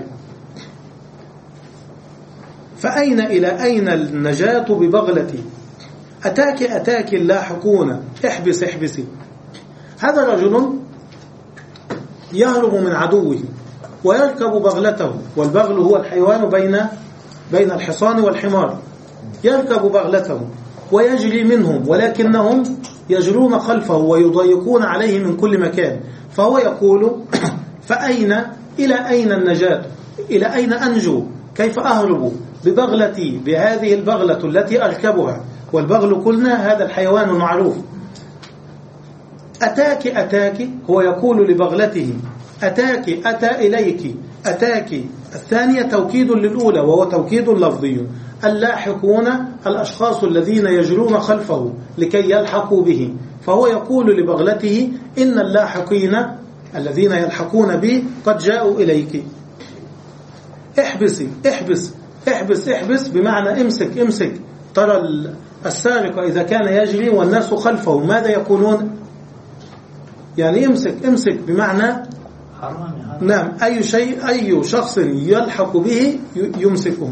فأين إلى أين النجاة ببغلتي أتاك أتاك اللاحقون احبس احبسي. هذا رجل يهرب من عدوه ويركب بغلته، والبغل هو الحيوان بين بين الحصان والحمار، يركب بغلته ويجري منهم، ولكنهم يجرون خلفه ويضيقون عليه من كل مكان. فهو يقول: فأين إلى أين النجاة، إلى أين أنجو، كيف أهرب ببغلتي، بهذه البغلة التي أركبها، والبغل قلنا هذا الحيوان المعروف. أتاك أتاك، هو يقول لبغلته أتاك أتى إليك أتاك الثانية توكيد للأولى وهو توكيد لفظي. اللاحقون الأشخاص الذين يجرون خلفه لكي يلحقوا به، فهو يقول لبغلته إن اللاحقين الذين يلحقون به قد جاءوا إليك. احبسي احبس احبس احبس بمعنى امسك امسك. ترى السارق إذا كان يجري والناس خلفه ماذا يقولون؟ يعني امسك امسك بمعنى حرام. نعم، أي شيء أي شخص يلحق به يمسكه.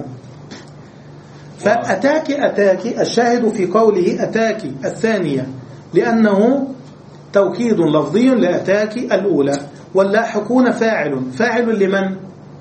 فأتاك أتاك الشاهد في قوله أتاك الثانية لأنه توكيد لفظي لأتاك الأولى. واللاحقون فاعل فاعل لمن؟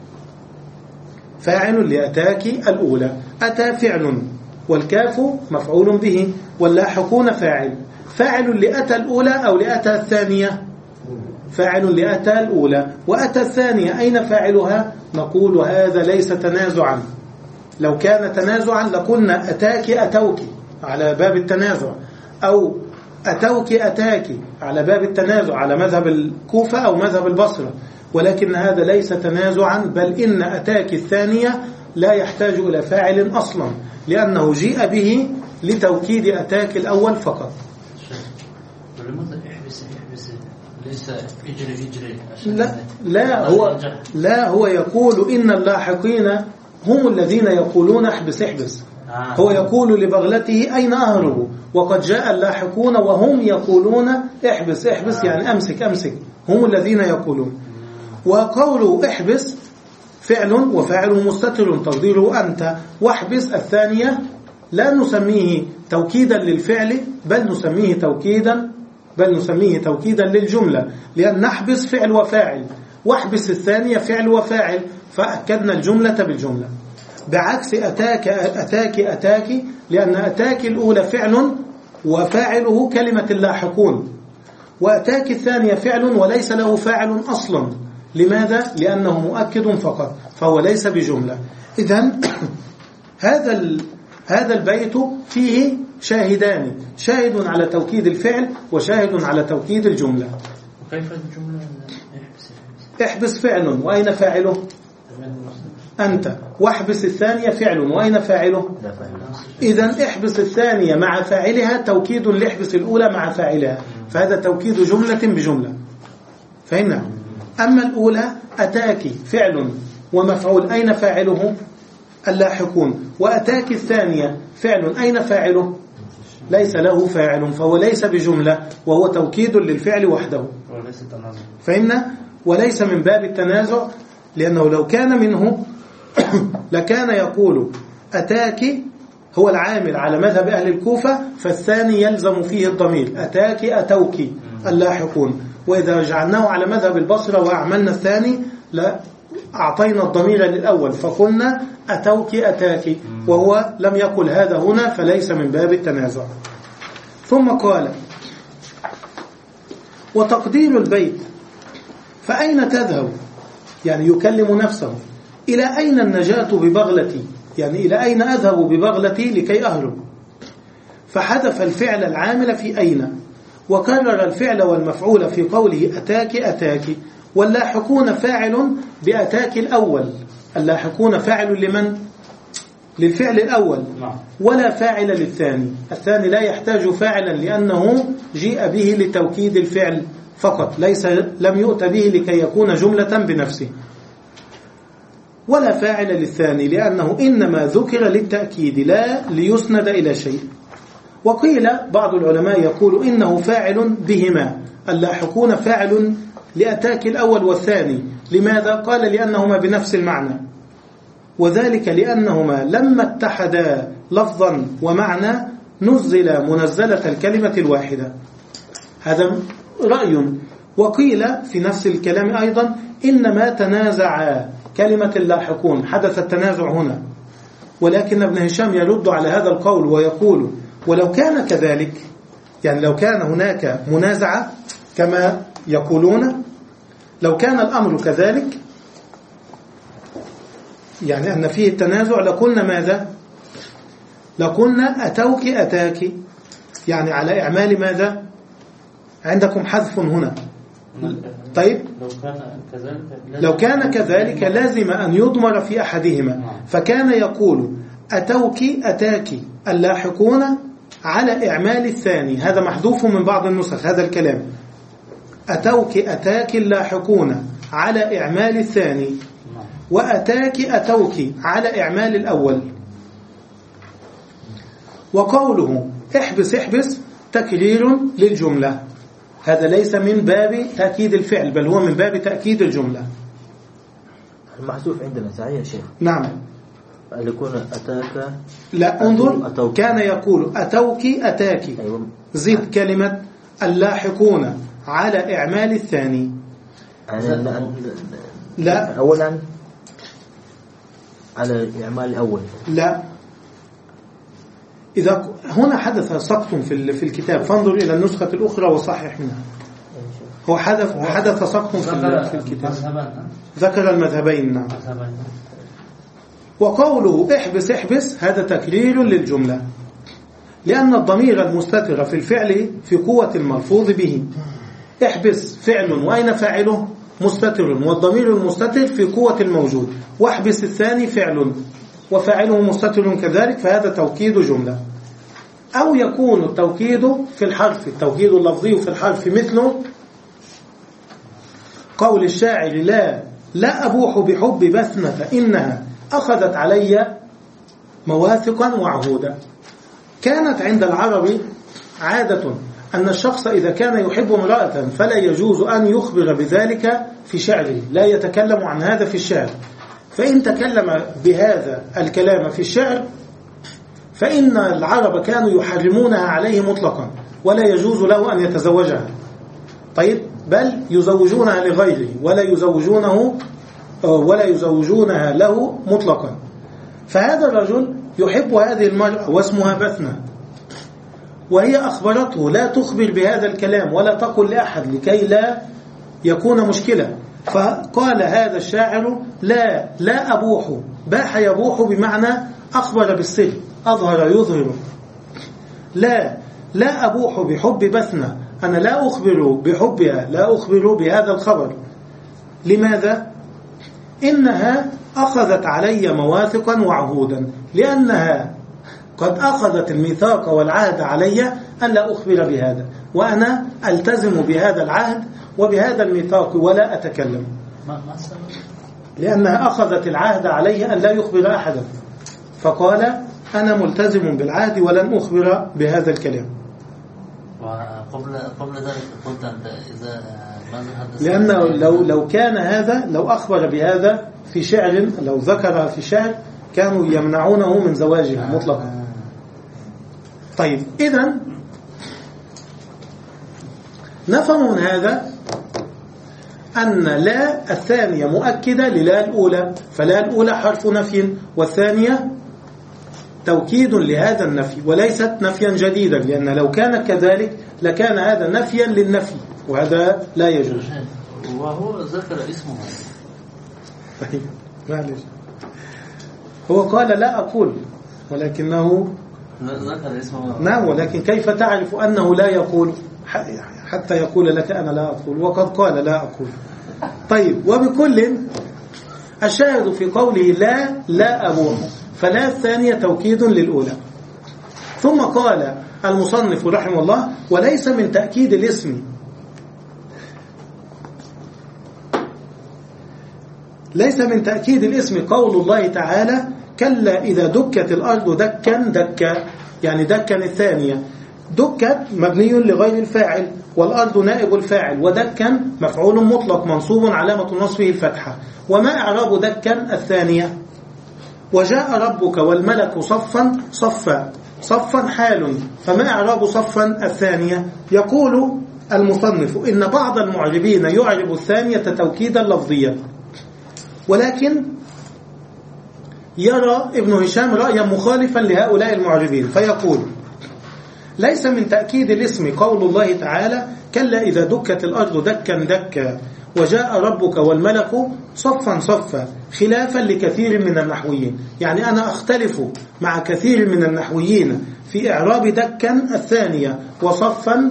فاعل لأتاك الأولى. أتى فعل والكاف مفعول به، واللاحقون فاعل. فاعل لأتى الأولى أو لأتى الثانية؟ فاعل لأتى الأولى. وأتى الثانية أين فاعلها؟ نقول هذا ليس تنازعا. لو كان تنازعا لقلنا أتاك أتوك على باب التنازع، أو أتوك أتاك على باب التنازع على مذهب الكوفة أو مذهب البصرة. ولكن هذا ليس تنازعا، بل إن أتاك الثانية لا يحتاج إلى فاعل أصلا، لأنه جيء به لتوكيد أتاك الأول فقط. ولماذا احبس احبس ليس اجري اجري؟ لا, لا هو لا هو يقول إن اللاحقين هم الذين يقولون احبس احبس. آه. هو يقول لبغلته أين أهرب، وقد جاء اللاحقون وهم يقولون احبس احبس. آه. يعني أمسك أمسك، هم الذين يقولون. وقوله احبس فعل وفاعل مستتر تقديره أنت، واحبس الثانية لا نسميه توكيدا للفعل بل نسميه توكيدا بل نسميه توكيدا للجملة، لأن نحبس فعل وفاعل، واحبس الثانية فعل وفاعل، فأكدنا الجملة بالجملة. بعكس أتاك أتاك أتاك، لأن أتاك الأولى فعل وفاعله كلمة اللاحقون، وأتاك الثانية فعل وليس له فاعل أصلا. لماذا؟ لأنه مؤكد فقط، فهو ليس بجملة. إذن هذا هذا البيت فيه شاهدان، شاهد على توكيد الفعل وشاهد على توكيد الجملة. وكيف الجملة؟ احبس فعل وأين فاعله؟ أنت. واحبس الثانية فعل وأين فاعله؟ إذن احبس الثانية مع فاعلها توكيد لاحبس الأولى مع فاعلها، فهذا توكيد جملة بجملة. فهمنا؟ أما الأولى أتاك فعل ومفعول، أين فاعله؟ اللاحقون. وأتاك الثانية فعل، أين فاعله؟ ليس له فاعل، فهو ليس بجملة، وهو توكيد للفعل وحده. فهمنا؟ وليس من باب التنازع، لأنه لو كان منه لكان يقول أتاك هو العامل على مذهب أهل الكوفة، فالثاني يلزم فيه الضمير، أتاك أتوك اللاحقون. وإذا جعلناه على مذهب البصرة وأعملنا الثاني لا أعطينا الضمير للأول فقلنا أتوك أتاك، وهو لم يقل هذا هنا، فليس من باب التنازع. ثم قال وتقدير البيت فأين تذهب، يعني يكلم نفسه، إلى أين النجاة ببغلتي، يعني إلى أين أذهب ببغلتي لكي أهرب. فحذف الفعل العامل في أين، وكرر الفعل والمفعول في قوله أتاك أتاك. واللاحقون فاعل بأتاك الأول، اللاحقون فاعل لمن؟ للفعل الأول، ولا فاعل للثاني. الثاني لا يحتاج فاعلا لأنه جيء به لتوكيد الفعل فقط، ليس لم يؤت به لكي يكون جملة بنفسه. ولا فاعل للثاني لأنه إنما ذكر للتأكيد لا ليسند إلى شيء. وقيل بعض العلماء يقول إنه فاعل بهما، اللاحقون فاعل لأتاك الأول والثاني. لماذا؟ قال لأنهما بنفس المعنى، وذلك لأنهما لما اتحدا لفظا ومعنى نزل منزلة الكلمة الواحدة. هذا رأي. وقيل في نفس الكلام أيضا إنما تنازع كلمة اللاحقون، حدث التنازع هنا. ولكن ابن هشام يرد على هذا القول ويقول ولو كان كذلك، يعني لو كان هناك منازعة كما يقولون، لو كان الأمر كذلك يعني أن فيه التنازع لقلنا ماذا؟ لقلنا أتوك أتاك، يعني على إعمال ماذا؟ عندكم حذف هنا، طيب لو كان كذلك لو كان كذلك لازم أن يضمر في أحدهما، فكان يقول أتوك أتاك اللاحقون على إعمال الثاني، هذا محذوف من بعض النسخ هذا الكلام، أتوك أتاك اللاحقون على إعمال الثاني، وأتاك أتوك على إعمال الأول. وقوله احبس احبس تكرير للجملة، هذا ليس من باب تأكيد الفعل بل هو من باب تأكيد الجملة. المحذوف عندنا صحيح يا شيخ؟ نعم. أن يكون أتاك لا انظر أتوك. كان يقول أتوك أتاك، أيوة. زد كلمة اللاحقون على إعمال الثاني. لا أولا على إعمال الأول. لا، إذا هنا حدث سقط في في الكتاب فانظر إلى النسخة الأخرى وصحح منها. هو حدث حدث سقط في في الكتاب، ذكر المذهبين. نعم. وقوله احبس احبس هذا تكرير للجملة، لأن الضمير المستتر في الفعل في قوة الملفوظ به. احبس فعل وأين فاعله؟ مستتر، والضمير المستتر في قوة الموجود، واحبس الثاني فعل وفاعله مستتر كذلك، فهذا توكيد جملة. أو يكون التوكيد في الحرف، التوكيد اللفظي في الحرف مثله قول الشاعر لا لا أبوح بحب بسمة إنها أخذت علي مواثقا وعهودا. كانت عند العرب عادة أن الشخص إذا كان يحب امرأة فلا يجوز أن يخبر بذلك في شعره، لا يتكلم عن هذا في الشعر، فإن تكلم بهذا الكلام في الشعر فإن العرب كانوا يحرمونها عليه مطلقا ولا يجوز له أن يتزوجها. طيب، بل يزوجونها لغيره ولا يزوجونه ولا يزوجونها له مطلقا. فهذا الرجل يحب هذه المرأة واسمها بثنة، وهي أخبرته لا تخبر بهذا الكلام ولا تقل لأحد لكي لا يكون مشكلة. فقال هذا الشاعر لا لا أبوح، باح يبوح بمعنى أخبر بالسر، أظهر يظهر. لا لا أبوح بحب بثنة، أنا لا أخبر بحبها، لا أخبر بهذا الخبر. لماذا؟ إنها أخذت علي مواثقا وعهودا، لأنها قد أخذت الميثاق والعهد علي أن لا أخبر بهذا، وأنا ألتزم بهذا العهد وبهذا الميثاق ولا أتكلم، لأنها أخذت العهد علي أن لا يخبر أحدا، فقال أنا ملتزم بالعهد ولن أخبر بهذا الكلام. وقبل قبل ذلك قلت أنت إذا ماذا حدث؟ لأنه لو لو كان هذا، لو أخبر بهذا في شعر، لو ذكر في شعر كانوا يمنعونه من زواجه مطلقا. طيب، إذن نفهم من هذا أن لا الثانية مؤكدة للا الأولى، فلا الأولى حرف نفي والثانية توكيد لهذا النفي وليست نفيا جديدا، لأن لو كانت كذلك لكان هذا نفيا للنفي وهذا لا يجوز. وهو ذكر اسمه. طيب معلش، هو قال لا أقول ولكنه ذكر اسمه. نعم، ولكن كيف تعرف أنه لا يقول حتى يقول لك أنا لا أقول وقد قال لا أقول؟ طيب، وبكل الشاهد في قوله لا لا أبوح، فلا الثانية توكيد للأولى. ثم قال المصنف رحمه الله وليس من تأكيد الاسم ليس من تأكيد الاسم قول الله تعالى كلا إذا دكت الأرض دكا دكا، يعني دكا الثانية، دكت مبني لغير الفاعل والأرض نائب الفاعل، ودكا مفعول مطلق منصوب علامة نصبه الفتحة. وما إعراب دكا الثانية؟ وجاء ربك والملك صفا صفا، صفا حال، فما إعراب صفا الثانية؟ يقول المصنف إن بعض المعربين يعرب الثانية توكيدا لفظيا، ولكن يرى ابن هشام رأيا مخالفا لهؤلاء المعربين، فيقول ليس من تأكيد الاسم قول الله تعالى كلا إذا دكت الأرض دكا دكا وجاء ربك والملك صفا صفا، خلافا لكثير من النحويين. يعني أنا أختلف مع كثير من النحويين في إعراب دكا الثانية وصفا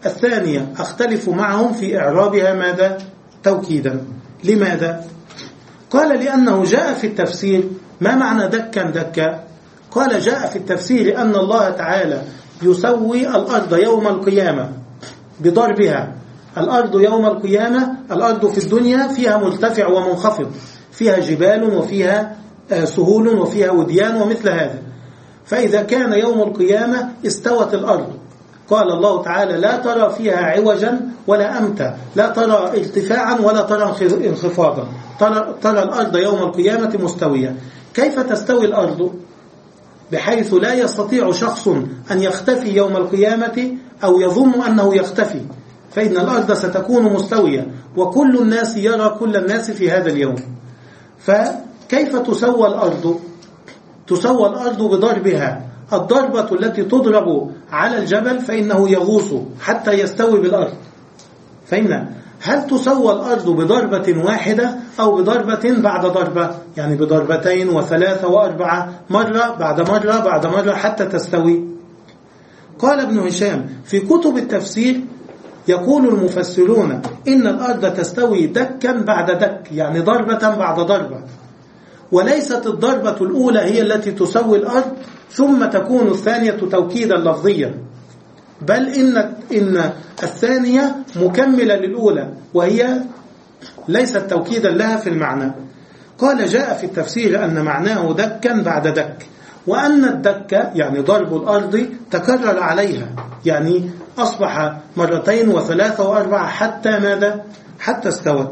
الثانية أختلف معهم في إعرابها ماذا؟ توكيدا. لماذا؟ قال لأنه جاء في التفسير. ما معنى دكا دكا؟ قال جاء في التفسير أن الله تعالى يسوي الأرض يوم القيامة بضربها. الأرض يوم القيامة، الأرض في الدنيا فيها مرتفع ومنخفض، فيها جبال وفيها سهول وفيها وديان ومثل هذا. فإذا كان يوم القيامة استوت الأرض، قال الله تعالى لا ترى فيها عوجا ولا أمتا، لا ترى ارتفاعا ولا ترى انخفاضا، ترى, ترى الأرض يوم القيامة مستوية. كيف تستوي الأرض؟ بحيث لا يستطيع شخص أن يختفي يوم القيامة أو يظن أنه يختفي، فإن الأرض ستكون مستوية وكل الناس يرى كل الناس في هذا اليوم. فكيف تسوى الأرض؟ تسوى الأرض بضربها. الضربة التي تضرب على الجبل فإنه يغوص حتى يستوي بالأرض. فإن هل تسوى الأرض بضربة واحدة أو بضربة بعد ضربة؟ يعني بضربتين وثلاثة وأربعة، مرة بعد مرة بعد مرة حتى تستوي. قال ابن هشام في كتب التفسير يقول المفسرون إن الأرض تستوي دكا بعد دك، يعني ضربة بعد ضربة، وليست الضربة الأولى هي التي تسوي الأرض ثم تكون الثانية توكيدا لفظيا، بل إن, إن الثانية مكملة للأولى وهي ليست توكيدا لها في المعنى. قال جاء في التفسير أن معناه دكا بعد دك، وأن الدك يعني ضرب الأرض تكرر عليها، يعني أصبح مرتين وثلاثة وأربعة حتى ماذا؟ حتى استوت،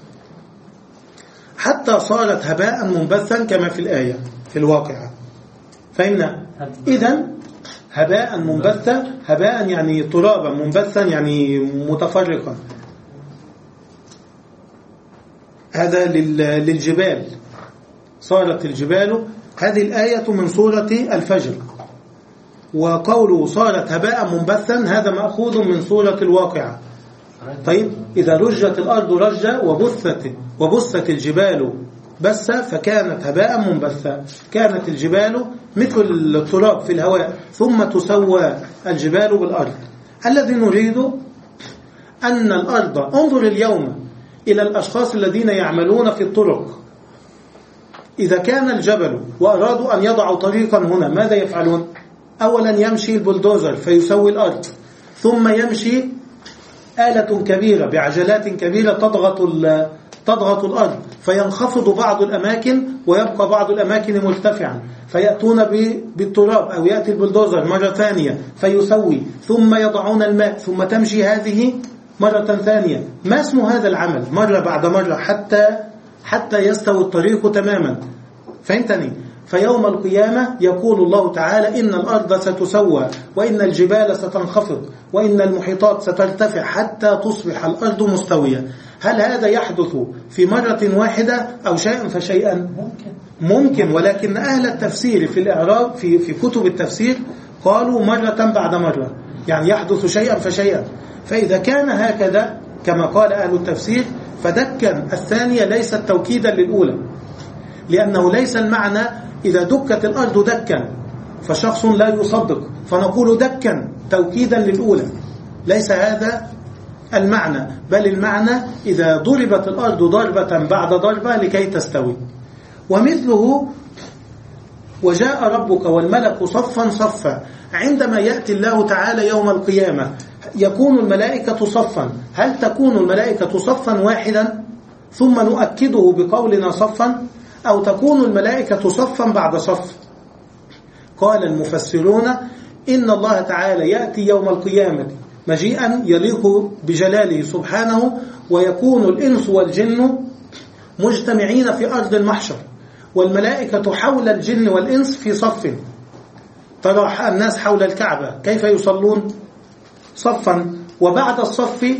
حتى صارت هباء منبثا كما في الآية في الواقعة. فإن إذن هباء منبثا، هباء يعني ترابا، منبثا يعني متفرقا. هذا للجبال، صارت الجبال. هذه الآية من سورة الفجر، وقوله صارت هباء منبثا هذا مأخوذ من سورة الواقعة. طيب إذا رجت الأرض رجة وبثت وبثت الجبال بث فكانت هباء منبثا، كانت الجبال مثل التراب في الهواء ثم تسوى الجبال بالأرض. الذي نريد أن الأرض، انظر اليوم إلى الأشخاص الذين يعملون في الطرق، إذا كان الجبل وأرادوا أن يضعوا طريقا هنا ماذا يفعلون؟ أولا يمشي البلدوزر فيسوي الأرض، ثم يمشي آلة كبيرة بعجلات كبيرة تضغط تضغط الأرض فينخفض بعض الأماكن ويبقى بعض الأماكن مرتفعا، فيأتون بالتراب أو يأتي البلدوزر مرة ثانية فيسوي، ثم يضعون الماء، ثم تمشي هذه مرة ثانية. ما اسم هذا العمل؟ مرة بعد مرة حتى حتى يستوي الطريق تماما. فهمتني؟ فيوم القيامة يقول الله تعالى إن الأرض ستسوى وإن الجبال ستنخفض وإن المحيطات سترتفع حتى تصبح الأرض مستوية. هل هذا يحدث في مرة واحدة أو شيئا فشيئا؟ ممكن, ممكن ولكن أهل التفسير في الإعراب في, في كتب التفسير قالوا مرة بعد مرة، يعني يحدث شيئا فشيئا. فإذا كان هكذا كما قال أهل التفسير فدكا الثانية ليست توكيدا للأولى، لأنه ليس المعنى إذا دكت الأرض دكا فشخص لا يصدق فنقول دكا توكيدا للأولى، ليس هذا المعنى، بل المعنى إذا ضربت الأرض ضربة بعد ضربة لكي تستوي. ومثله وجاء ربك والملك صفا صفا، عندما يأتي الله تعالى يوم القيامة يكون الملائكة صفا، هل تكون الملائكة صفا واحدا ثم نؤكده بقولنا صفا، أو تكون الملائكة صفا بعد صف؟ قال المفسرون إن الله تعالى يأتي يوم القيامة مجيئا يليق بجلاله سبحانه، ويكون الإنس والجن مجتمعين في أرض المحشر، والملائكة حول الجن والإنس في صف. ترى الناس حول الكعبة كيف يصلون؟ صفا، وبعد الصف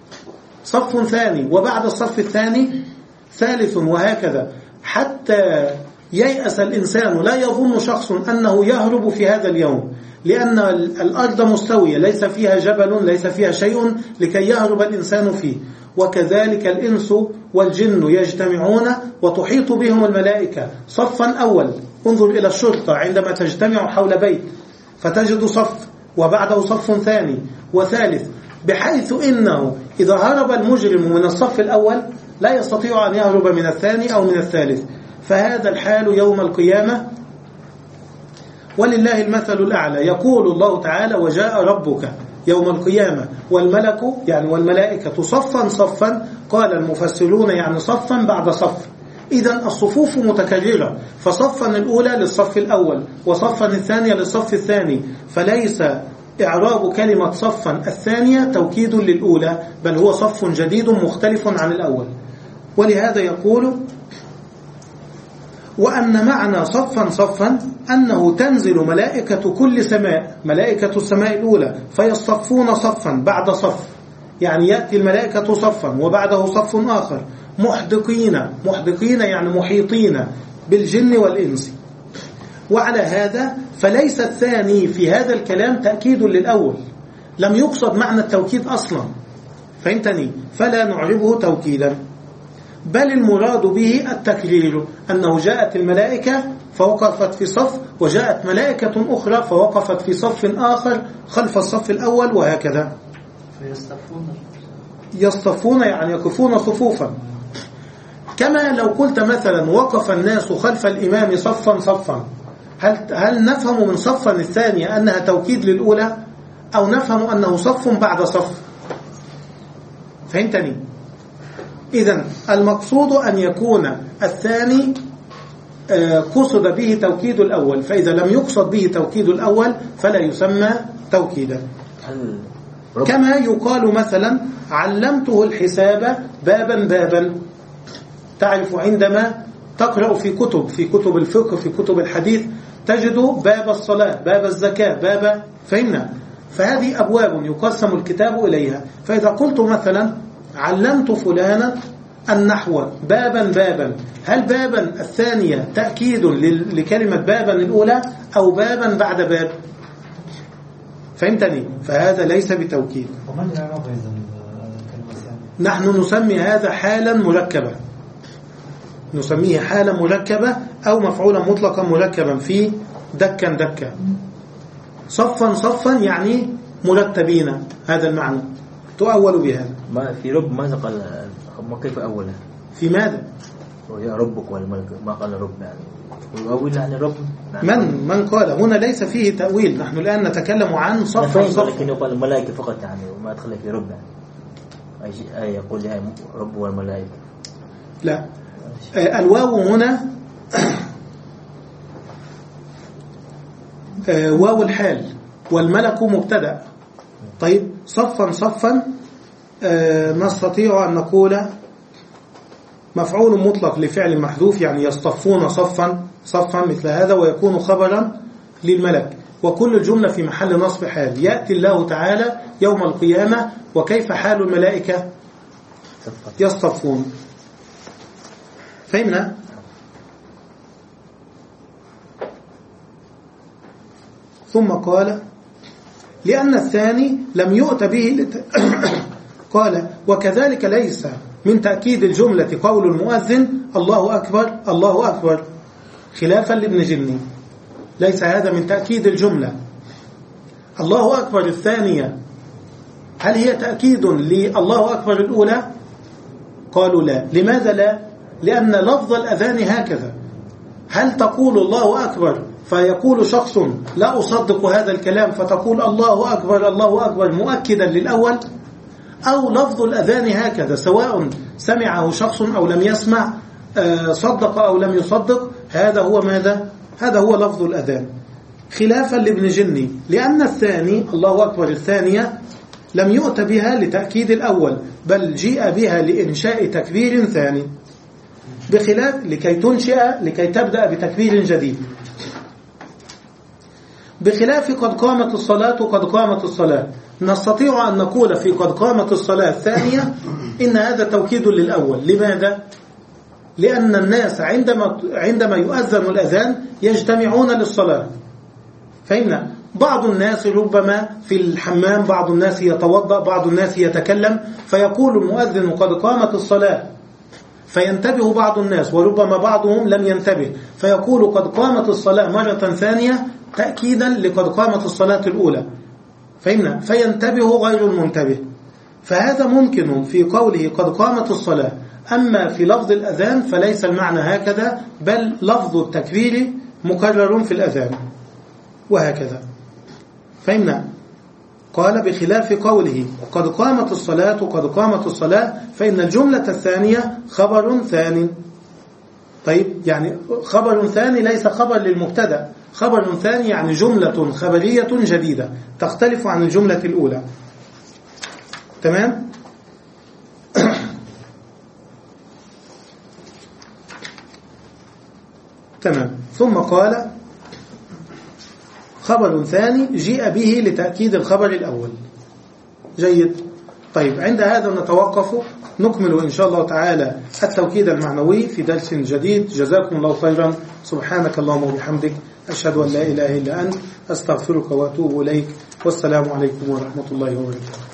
صف ثاني، وبعد الصف الثاني ثالث، وهكذا حتى ييأس الإنسان. لا يظن شخص أنه يهرب في هذا اليوم، لأن الأرض مستوية ليس فيها جبل ليس فيها شيء لكي يهرب الإنسان فيه. وكذلك الإنس والجن يجتمعون وتحيط بهم الملائكة صفا أول. انظر إلى الشرطة عندما تجتمع حول بيت فتجد صف وبعده صف ثاني وثالث، بحيث إنه إذا هرب المجرم من الصف الأول لا يستطيع أن يهرب من الثاني أو من الثالث. فهذا الحال يوم القيامة ولله المثل الأعلى. يقول الله تعالى: وجاء ربك يوم القيامة والملك يعني والملائكة صفا صفا. قال المفسرون يعني صفا بعد صف. إذن الصفوف متكررة، فصفا الأولى للصف الأول وصفا الثانية للصف الثاني، فليس إعراب كلمة صفا الثانية توكيد للأولى، بل هو صف جديد مختلف عن الأول. ولهذا يقول: وأن معنى صفا صفا أنه تنزل ملائكة كل سماء، ملائكة السماء الأولى، فيصطفون صفا بعد صف، يعني يأتي الملائكة صفا وبعده صف آخر، محدقين، محدقين يعني محيطين بالجن والإنس. وعلى هذا فليس الثاني في هذا الكلام تأكيد للأول، لم يقصد معنى التوكيد أصلا، فهمتني؟ فلا نعربه توكيدا، بل المراد به التكرير، أنه جاءت الملائكة فوقفت في صف، وجاءت ملائكة أخرى فوقفت في صف آخر خلف الصف الأول، وهكذا. فيصطفون يصطفون يعني يقفون صفوفا. كما لو قلت مثلا: وقف الناس خلف الإمام صفا صفا، هل, هل نفهم من صفا الثانية أنها توكيد للأولى، أو نفهم أنه صف بعد صف؟ فهمتني؟ إذن المقصود أن يكون الثاني قصد به توكيد الأول، فإذا لم يقصد به توكيد الأول فلا يسمى توكيدا. كما يقال مثلا: علمته الحساب بابا بابا. تعرف عندما تقرأ في كتب في كتب الفقه في كتب الحديث تجد باب الصلاة، باب الزكاة، باب، فهمنا؟ فهذه أبواب يقسم الكتاب إليها. فإذا قلت مثلا: علمت فلانا النحو بابا بابا، هل بابا الثانية تأكيد لكلمة بابا الأولى أو بابا بعد باب؟ فهمتني؟ فهذا ليس بتوكيد. ومن يعرف إذا الكلمة الثانية؟ نحن نسمي هذا حالا مركبة، نسميه حالا مركبة أو مفعولا مطلقا مركبا في دكا دكا. صفا صفا يعني مرتبين، هذا المعنى تؤول بهذا. ما في رب ماذا قال؟ ما كيف أوله؟ في ماذا؟ ويا ربك والملك، ما قال رب يعني يؤول يعني رب. من من قال؟ هنا ليس فيه تأويل، نحن الآن نتكلم عن صفا صفا. لكن يقال الملائكة فقط يعني، وما أدخل في رب يعني. أي يقول يا رب والملائكة. لا، الواو هنا واو الحال، والملك مبتدأ. طيب صفا صفا نستطيع أن نقول مفعول مطلق لفعل محذوف، يعني يصطفون صفا صفا مثل هذا، ويكون خبرا للملك، وكل الجملة في محل نصب حال. يأتي الله تعالى يوم القيامة، وكيف حال الملائكة؟ يصطفون. فهمنا؟ ثم قال: لأن الثاني لم يؤت به لت... قال: وكذلك ليس من تأكيد الجملة قول المؤذن الله أكبر الله أكبر، خلافا لابن جني. ليس هذا من تأكيد الجملة. الله أكبر الثانية هل هي تأكيد لله أكبر الأولى؟ قالوا لا. لماذا لا؟ لأن لفظ الأذان هكذا. هل تقول الله أكبر فيقول شخص لا أصدق هذا الكلام فتقول الله أكبر الله أكبر مؤكدا للأول، أو لفظ الأذان هكذا سواء سمعه شخص أو لم يسمع، صدق أو لم يصدق، هذا هو ماذا؟ هذا هو لفظ الأذان، خلافا لابن جني. لأن الثاني الله أكبر الثانية لم يؤت بها لتأكيد الأول، بل جيء بها لإنشاء تكبير ثاني، بخلاف لكي تنشئ لكي تبدأ بتكبير جديد، بخلاف قد قامت الصلاة قد قامت الصلاة. نستطيع أن نقول في قد قامت الصلاة الثانية إن هذا توكيد للأول. لماذا؟ لأن الناس عندما عندما يؤذن الأذان يجتمعون للصلاة. فإن بعض الناس ربما في الحمام، بعض الناس يتوضأ، بعض الناس يتكلم، فيقول المؤذن قد قامت الصلاة، فينتبه بعض الناس، وربما بعضهم لم ينتبه، فيقول قد قامت الصلاة مرة ثانية تأكيدا لقد قامت الصلاة الأولى. فهمنا؟ فينتبه غير المنتبه. فهذا ممكن في قوله قد قامت الصلاة. أما في لفظ الأذان فليس المعنى هكذا، بل لفظ التكبير مكرر في الأذان وهكذا. فهمنا؟ قال بخلاف قوله قد قامت الصلاة قد قامت الصلاة، فإن الجملة الثانية خبر ثاني. طيب يعني خبر ثاني ليس خبر للمبتدأ، خبر ثاني يعني جملة خبرية جديدة تختلف عن الجملة الأولى. تمام؟ تمام. ثم قال خبر ثاني جيء به لتأكيد الخبر الأول. جيد. طيب عند هذا نتوقف، نكمل إن شاء الله تعالى التوكيد المعنوي في درس جديد. جزاكم الله خيرا. سبحانك اللهم وبحمدك، أشهد أن لا إله إلا أنت، أستغفرك وأتوب إليك، والسلام عليكم ورحمة الله وبركاته.